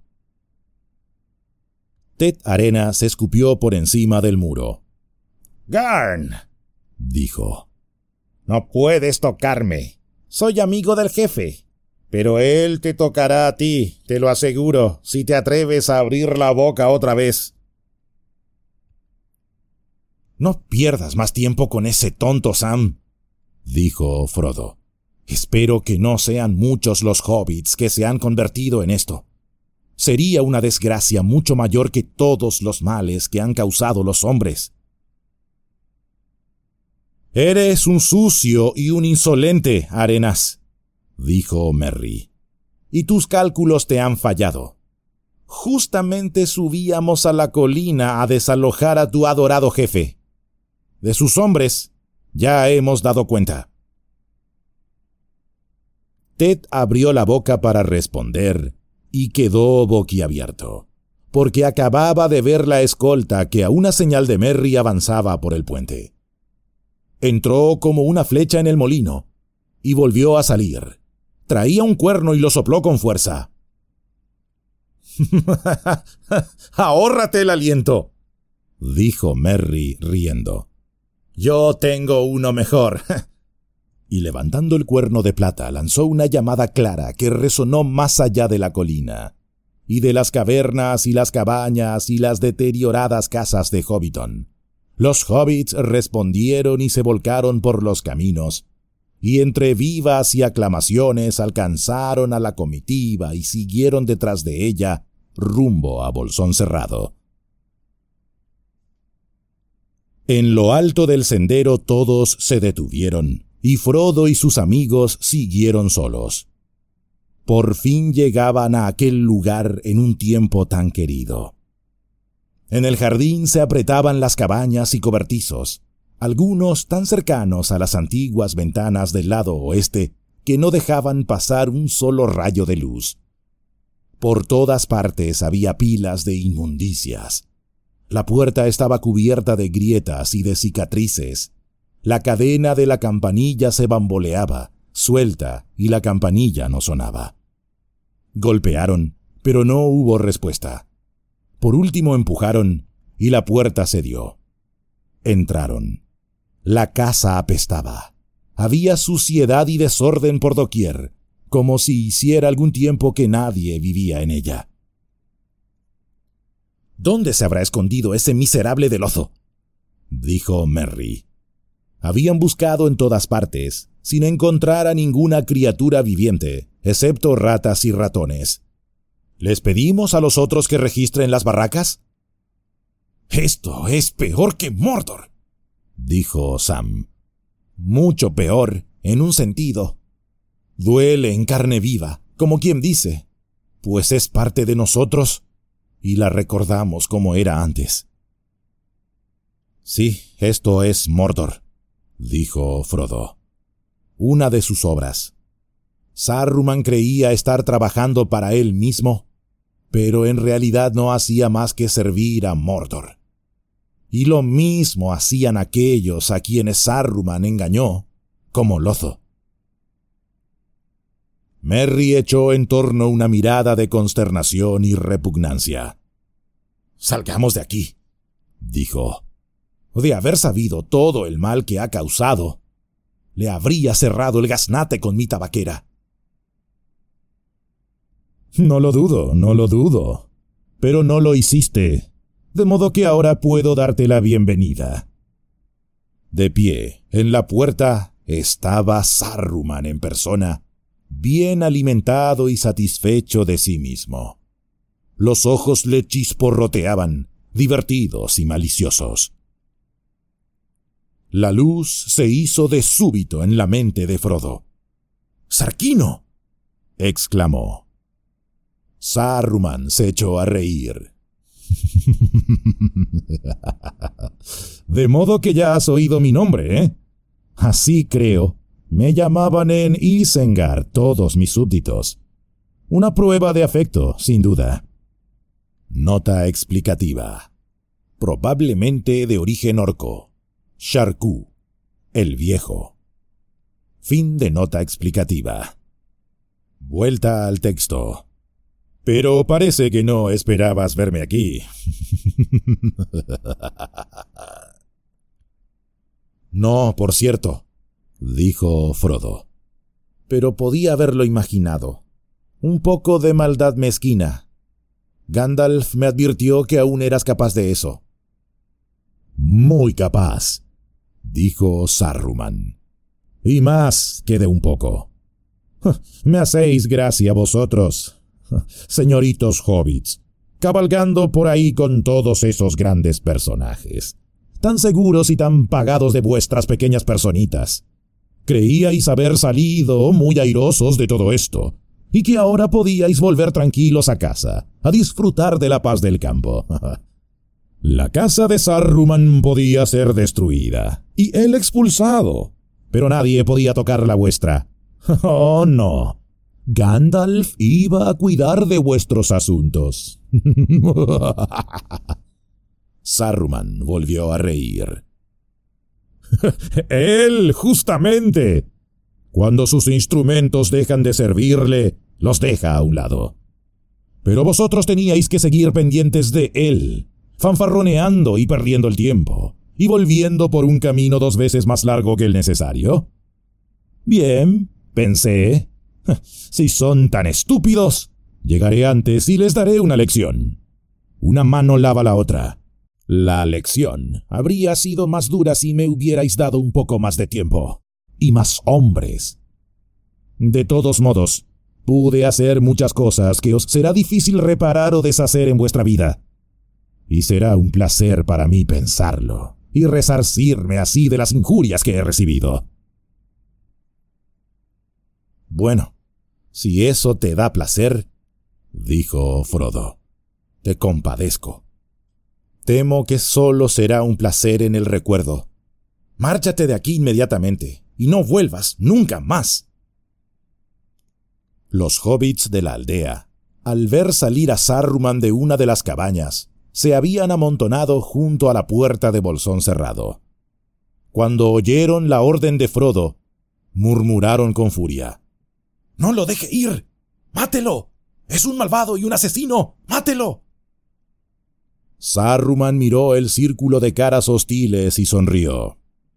Ted Arenas escupió por encima del muro. «Garn», dijo, «no puedes tocarme. Soy amigo del jefe, pero él te tocará a ti, te lo aseguro, si te atreves a abrir la boca otra vez». «No pierdas más tiempo con ese tonto, Sam», dijo Frodo. «Espero que no sean muchos los hobbits que se han convertido en esto. Sería una desgracia mucho mayor que todos los males que han causado los hombres». «Eres un sucio y un insolente, Arenas», dijo Merry. «Y tus cálculos te han fallado. Justamente subíamos a la colina a desalojar a tu adorado jefe. De sus hombres ya hemos dado cuenta». Ted abrió la boca para responder y quedó boquiabierto, porque acababa de ver la escolta que a una señal de Merry avanzaba por el puente. Entró como una flecha en el molino y volvió a salir. Traía un cuerno y lo sopló con fuerza. «Ahórrate el aliento», dijo Merry riendo. «Yo tengo uno mejor». Y levantando el cuerno de plata lanzó una llamada clara que resonó más allá de la colina, y de las cavernas y las cabañas y las deterioradas casas de Hobbiton. Los hobbits respondieron y se volcaron por los caminos, y entre vivas y aclamaciones alcanzaron a la comitiva y siguieron detrás de ella rumbo a Bolsón Cerrado. En lo alto del sendero todos se detuvieron, y Frodo y sus amigos siguieron solos. Por fin llegaban a aquel lugar en un tiempo tan querido. En el jardín se apretaban las cabañas y cobertizos, algunos tan cercanos a las antiguas ventanas del lado oeste que no dejaban pasar un solo rayo de luz. Por todas partes había pilas de inmundicias. La puerta estaba cubierta de grietas y de cicatrices. La cadena de la campanilla se bamboleaba, suelta, y la campanilla no sonaba. Golpearon, pero no hubo respuesta. Por último empujaron, y la puerta cedió. Entraron. La casa apestaba. Había suciedad y desorden por doquier, como si hiciera algún tiempo que nadie vivía en ella. «¿Dónde se habrá escondido ese miserable del ozo?», dijo Merry. Habían buscado en todas partes, sin encontrar a ninguna criatura viviente, excepto ratas y ratones. ¿Les pedimos a los otros que registren las barracas? «Esto es peor que Mordor», dijo Sam. «Mucho peor, en un sentido. Duele en carne viva, como quien dice, pues es parte de nosotros, y la recordamos como era antes». «Sí, esto es Mordor», dijo Frodo. «Una de sus obras. Saruman creía estar trabajando para él mismo, pero en realidad no hacía más que servir a Mordor. Y lo mismo hacían aquellos a quienes Saruman engañó, como Lozo». Merry echó en torno una mirada de consternación y repugnancia. «Salgamos de aquí», dijo. «De haber sabido todo el mal que ha causado, le habría cerrado el gaznate con mi tabaquera». «No lo dudo, pero no lo hiciste, de modo que ahora puedo darte la bienvenida». De pie, en la puerta, estaba Saruman en persona, bien alimentado y satisfecho de sí mismo. Los ojos le chisporroteaban, divertidos y maliciosos. La luz se hizo de súbito en la mente de Frodo. «¡Sarquino!», exclamó. Saruman se echó a reír. «De modo que ya has oído mi nombre, ¿eh? Así creo. Me llamaban en Isengard todos mis súbditos. Una prueba de afecto, sin duda». Nota explicativa. Probablemente de origen orco. Sharku, el viejo. Fin de nota explicativa. Vuelta al texto. «Pero parece que no esperabas verme aquí». «No, por cierto», dijo Frodo. «Pero podía haberlo imaginado. Un poco de maldad mezquina. Gandalf me advirtió que aún eras capaz de eso». «Muy capaz», dijo Saruman. «Y más que de un poco. Me hacéis gracia vosotros, señoritos hobbits, cabalgando por ahí con todos esos grandes personajes, tan seguros y tan pagados de vuestras pequeñas personitas. Creíais haber salido muy airosos de todo esto, y que ahora podíais volver tranquilos a casa, a disfrutar de la paz del campo. La casa de Saruman podía ser destruida, y él expulsado, pero nadie podía tocar la vuestra. Oh, no. Gandalf iba a cuidar de vuestros asuntos». Saruman volvió a reír. «Él, justamente. Cuando sus instrumentos dejan de servirle, los deja a un lado. Pero vosotros teníais que seguir pendientes de él, fanfarroneando y perdiendo el tiempo, y volviendo por un camino 2 veces más largo que el necesario? Bien, pensé, si son tan estúpidos, llegaré antes y les daré una lección. Una mano lava la otra. La lección habría sido más dura si me hubierais dado un poco más de tiempo, y más hombres. De todos modos, pude hacer muchas cosas que os será difícil reparar o deshacer en vuestra vida. Y será un placer para mí pensarlo y resarcirme así de las injurias que he recibido. Bueno, si eso te da placer, dijo Frodo, te compadezco. Temo que solo será un placer en el recuerdo. Márchate de aquí inmediatamente y no vuelvas nunca más. Los hobbits de la aldea, al ver salir a Saruman de una de las cabañas, se habían amontonado junto a la puerta de Bolsón Cerrado. Cuando oyeron la orden de Frodo, murmuraron con furia: ¡No lo deje ir! ¡Mátelo! ¡Es un malvado y un asesino! ¡Mátelo! Saruman miró el círculo de caras hostiles y sonrió.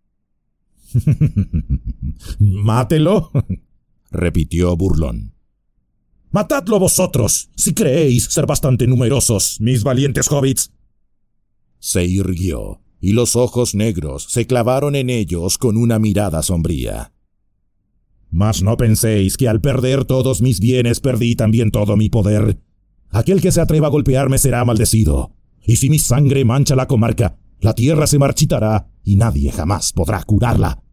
¿Mátelo?, repitió burlón. ¡Matadlo vosotros, si creéis ser bastante numerosos, mis valientes hobbits! Se irguió, y los ojos negros se clavaron en ellos con una mirada sombría. Mas no penséis que al perder todos mis bienes perdí también todo mi poder. Aquel que se atreva a golpearme será maldecido, y si mi sangre mancha la comarca, la tierra se marchitará y nadie jamás podrá curarla.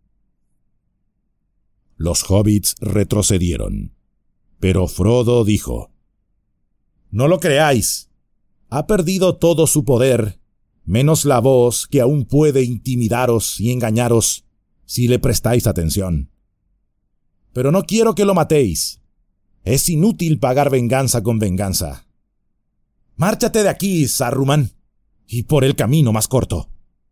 Los hobbits retrocedieron. Pero Frodo dijo: «No lo creáis. Ha perdido todo su poder, menos la voz que aún puede intimidaros y engañaros si le prestáis atención. Pero no quiero que lo matéis. Es inútil pagar venganza con venganza. Márchate de aquí, Saruman, y por el camino más corto».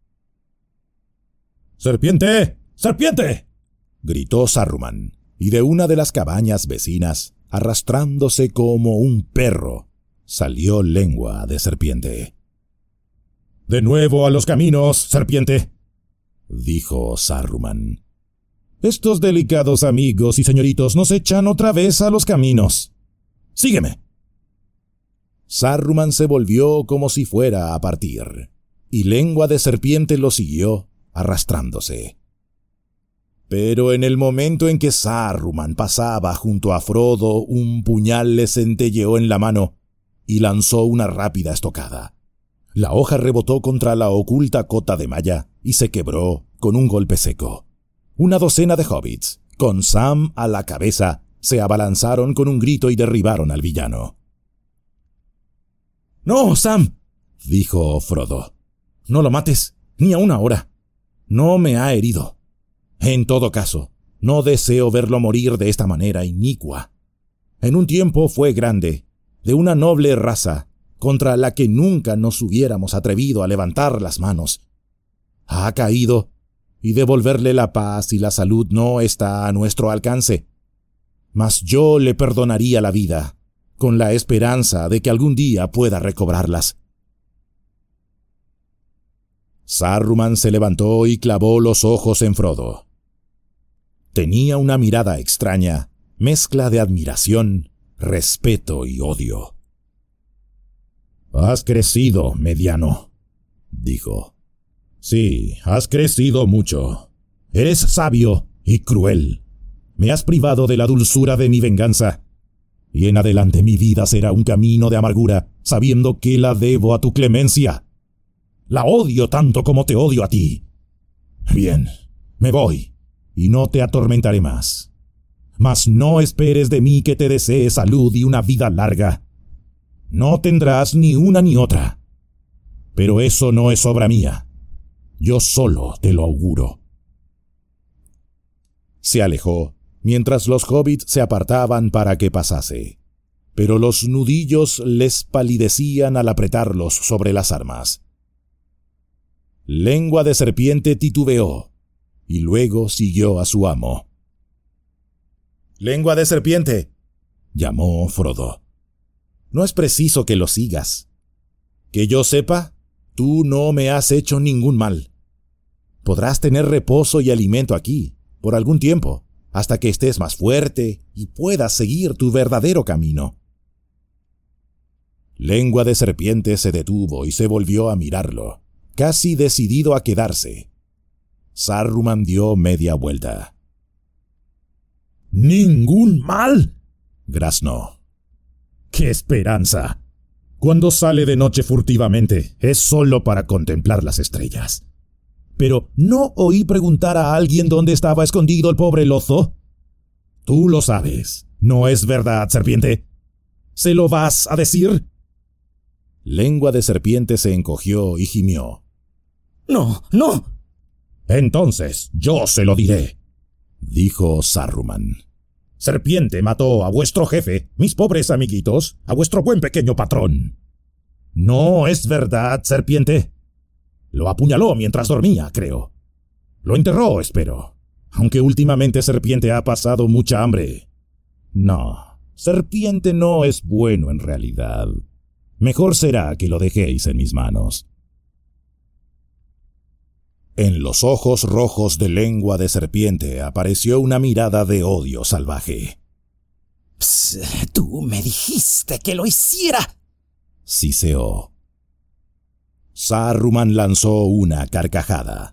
¡Serpiente! ¡Serpiente!, gritó Saruman, y de una de las cabañas vecinas, arrastrándose como un perro, salió Lengua de Serpiente. «De nuevo a los caminos, serpiente», dijo Saruman. «Estos delicados amigos y señoritos nos echan otra vez a los caminos. Sígueme». Saruman se volvió como si fuera a partir, y Lengua de Serpiente lo siguió, arrastrándose. Pero en el momento en que Saruman pasaba junto a Frodo, un puñal le centelleó en la mano y lanzó una rápida estocada. La hoja rebotó contra la oculta cota de malla y se quebró con un golpe seco. Una docena de hobbits, con Sam a la cabeza, se abalanzaron con un grito y derribaron al villano. «¡No, Sam!», dijo Frodo. «No lo mates, ni aún ahora. No me ha herido. En todo caso, no deseo verlo morir de esta manera inicua. En un tiempo fue grande, de una noble raza, contra la que nunca nos hubiéramos atrevido a levantar las manos. Ha caído, y devolverle la paz y la salud no está a nuestro alcance. Mas yo le perdonaría la vida, con la esperanza de que algún día pueda recobrarlas». Saruman se levantó y clavó los ojos en Frodo. Tenía una mirada extraña, mezcla de admiración, respeto y odio. «Has crecido, mediano», dijo. «Sí, has crecido mucho. Eres sabio y cruel. Me has privado de la dulzura de mi venganza. Y en adelante mi vida será un camino de amargura, sabiendo que la debo a tu clemencia. La odio tanto como te odio a ti. Bien, me voy, y no te atormentaré más. Mas no esperes de mí que te desee salud y una vida larga. No tendrás ni una ni otra. Pero eso no es obra mía. Yo solo te lo auguro». Se alejó, mientras los hobbits se apartaban para que pasase. Pero los nudillos les palidecían al apretarlos sobre las armas. Lengua de Serpiente titubeó, y luego siguió a su amo. «Lengua de Serpiente», llamó Frodo. «No es preciso que lo sigas. Que yo sepa, tú no me has hecho ningún mal. Podrás tener reposo y alimento aquí, por algún tiempo, hasta que estés más fuerte y puedas seguir tu verdadero camino. Lengua de Serpiente se detuvo y se volvió a mirarlo, casi decidido a quedarse. Saruman dio media vuelta. ¿Ningún mal?, graznó. ¡Qué esperanza! Cuando sale de noche furtivamente, es solo para contemplar las estrellas. Pero ¿no oí preguntar a alguien dónde estaba escondido el pobre Lozo? Tú lo sabes, ¿no es verdad, Serpiente? ¿Se lo vas a decir? Lengua de Serpiente se encogió y gimió. ¡No, no! Entonces yo se lo diré, dijo Saruman. Serpiente mató a vuestro jefe, mis pobres amiguitos, a vuestro buen pequeño patrón. ¿No es verdad, Serpiente? Lo apuñaló mientras dormía, creo. Lo enterró, espero. Aunque últimamente Serpiente ha pasado mucha hambre. No, Serpiente no es bueno en realidad. Mejor será que lo dejéis en mis manos. En los ojos rojos de Lengua de Serpiente apareció una mirada de odio salvaje. Tú me dijiste que lo hiciera, siseó. Saruman lanzó una carcajada.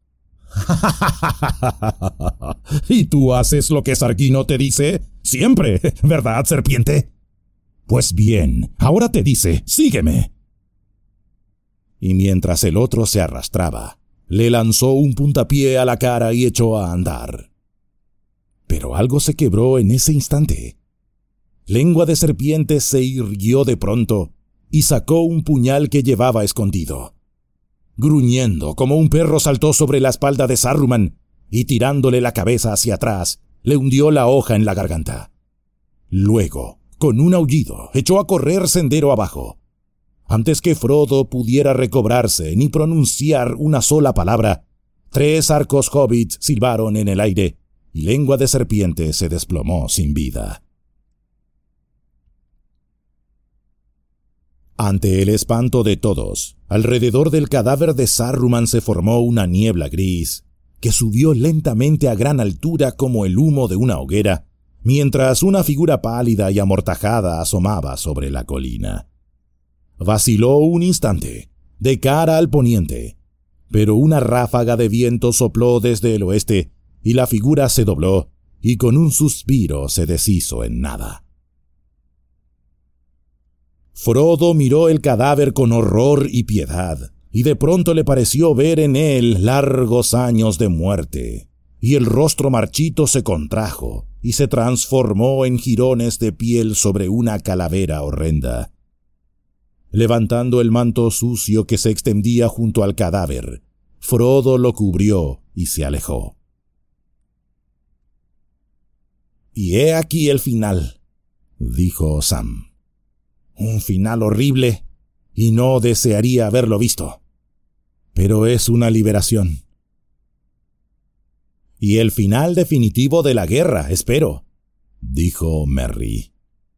¿Y tú haces lo que Sarguino te dice? Siempre, ¿verdad, Serpiente? Pues bien, ahora te dice, sígueme. Y mientras el otro se arrastraba, le lanzó un puntapié a la cara y echó a andar. Pero algo se quebró en ese instante. Lengua de Serpiente se irguió de pronto y sacó un puñal que llevaba escondido. Gruñendo como un perro saltó sobre la espalda de Saruman y tirándole la cabeza hacia atrás, le hundió la hoja en la garganta. Luego, con un aullido, echó a correr sendero abajo. Antes que Frodo pudiera recobrarse ni pronunciar una sola palabra, 3 arcos hobbits silbaron en el aire y Lengua de Serpiente se desplomó sin vida. Ante el espanto de todos, alrededor del cadáver de Saruman se formó una niebla gris que subió lentamente a gran altura como el humo de una hoguera, mientras una figura pálida y amortajada asomaba sobre la colina. Vaciló un instante, de cara al poniente, pero una ráfaga de viento sopló desde el oeste y la figura se dobló y con un suspiro se deshizo en nada. Frodo miró el cadáver con horror y piedad, y de pronto le pareció ver en él largos años de muerte, y el rostro marchito se contrajo y se transformó en jirones de piel sobre una calavera horrenda. Levantando el manto sucio que se extendía junto al cadáver, Frodo lo cubrió y se alejó. «Y he aquí el final», dijo Sam. «Un final horrible, y no desearía haberlo visto. Pero es una liberación. Y el final definitivo de la guerra, espero», dijo Merry.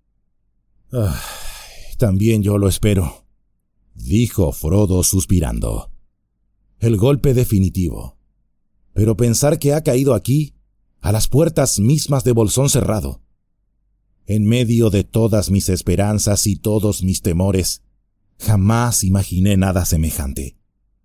«También yo lo espero», dijo Frodo suspirando. «El golpe definitivo. Pero pensar que ha caído aquí, a las puertas mismas de Bolsón Cerrado. En medio de todas mis esperanzas y todos mis temores, jamás imaginé nada semejante.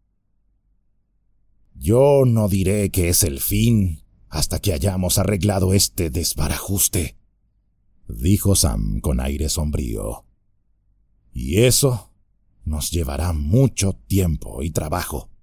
Yo no diré que es el fin hasta que hayamos arreglado este desbarajuste», dijo Sam con aire sombrío. «Y eso nos llevará mucho tiempo y trabajo».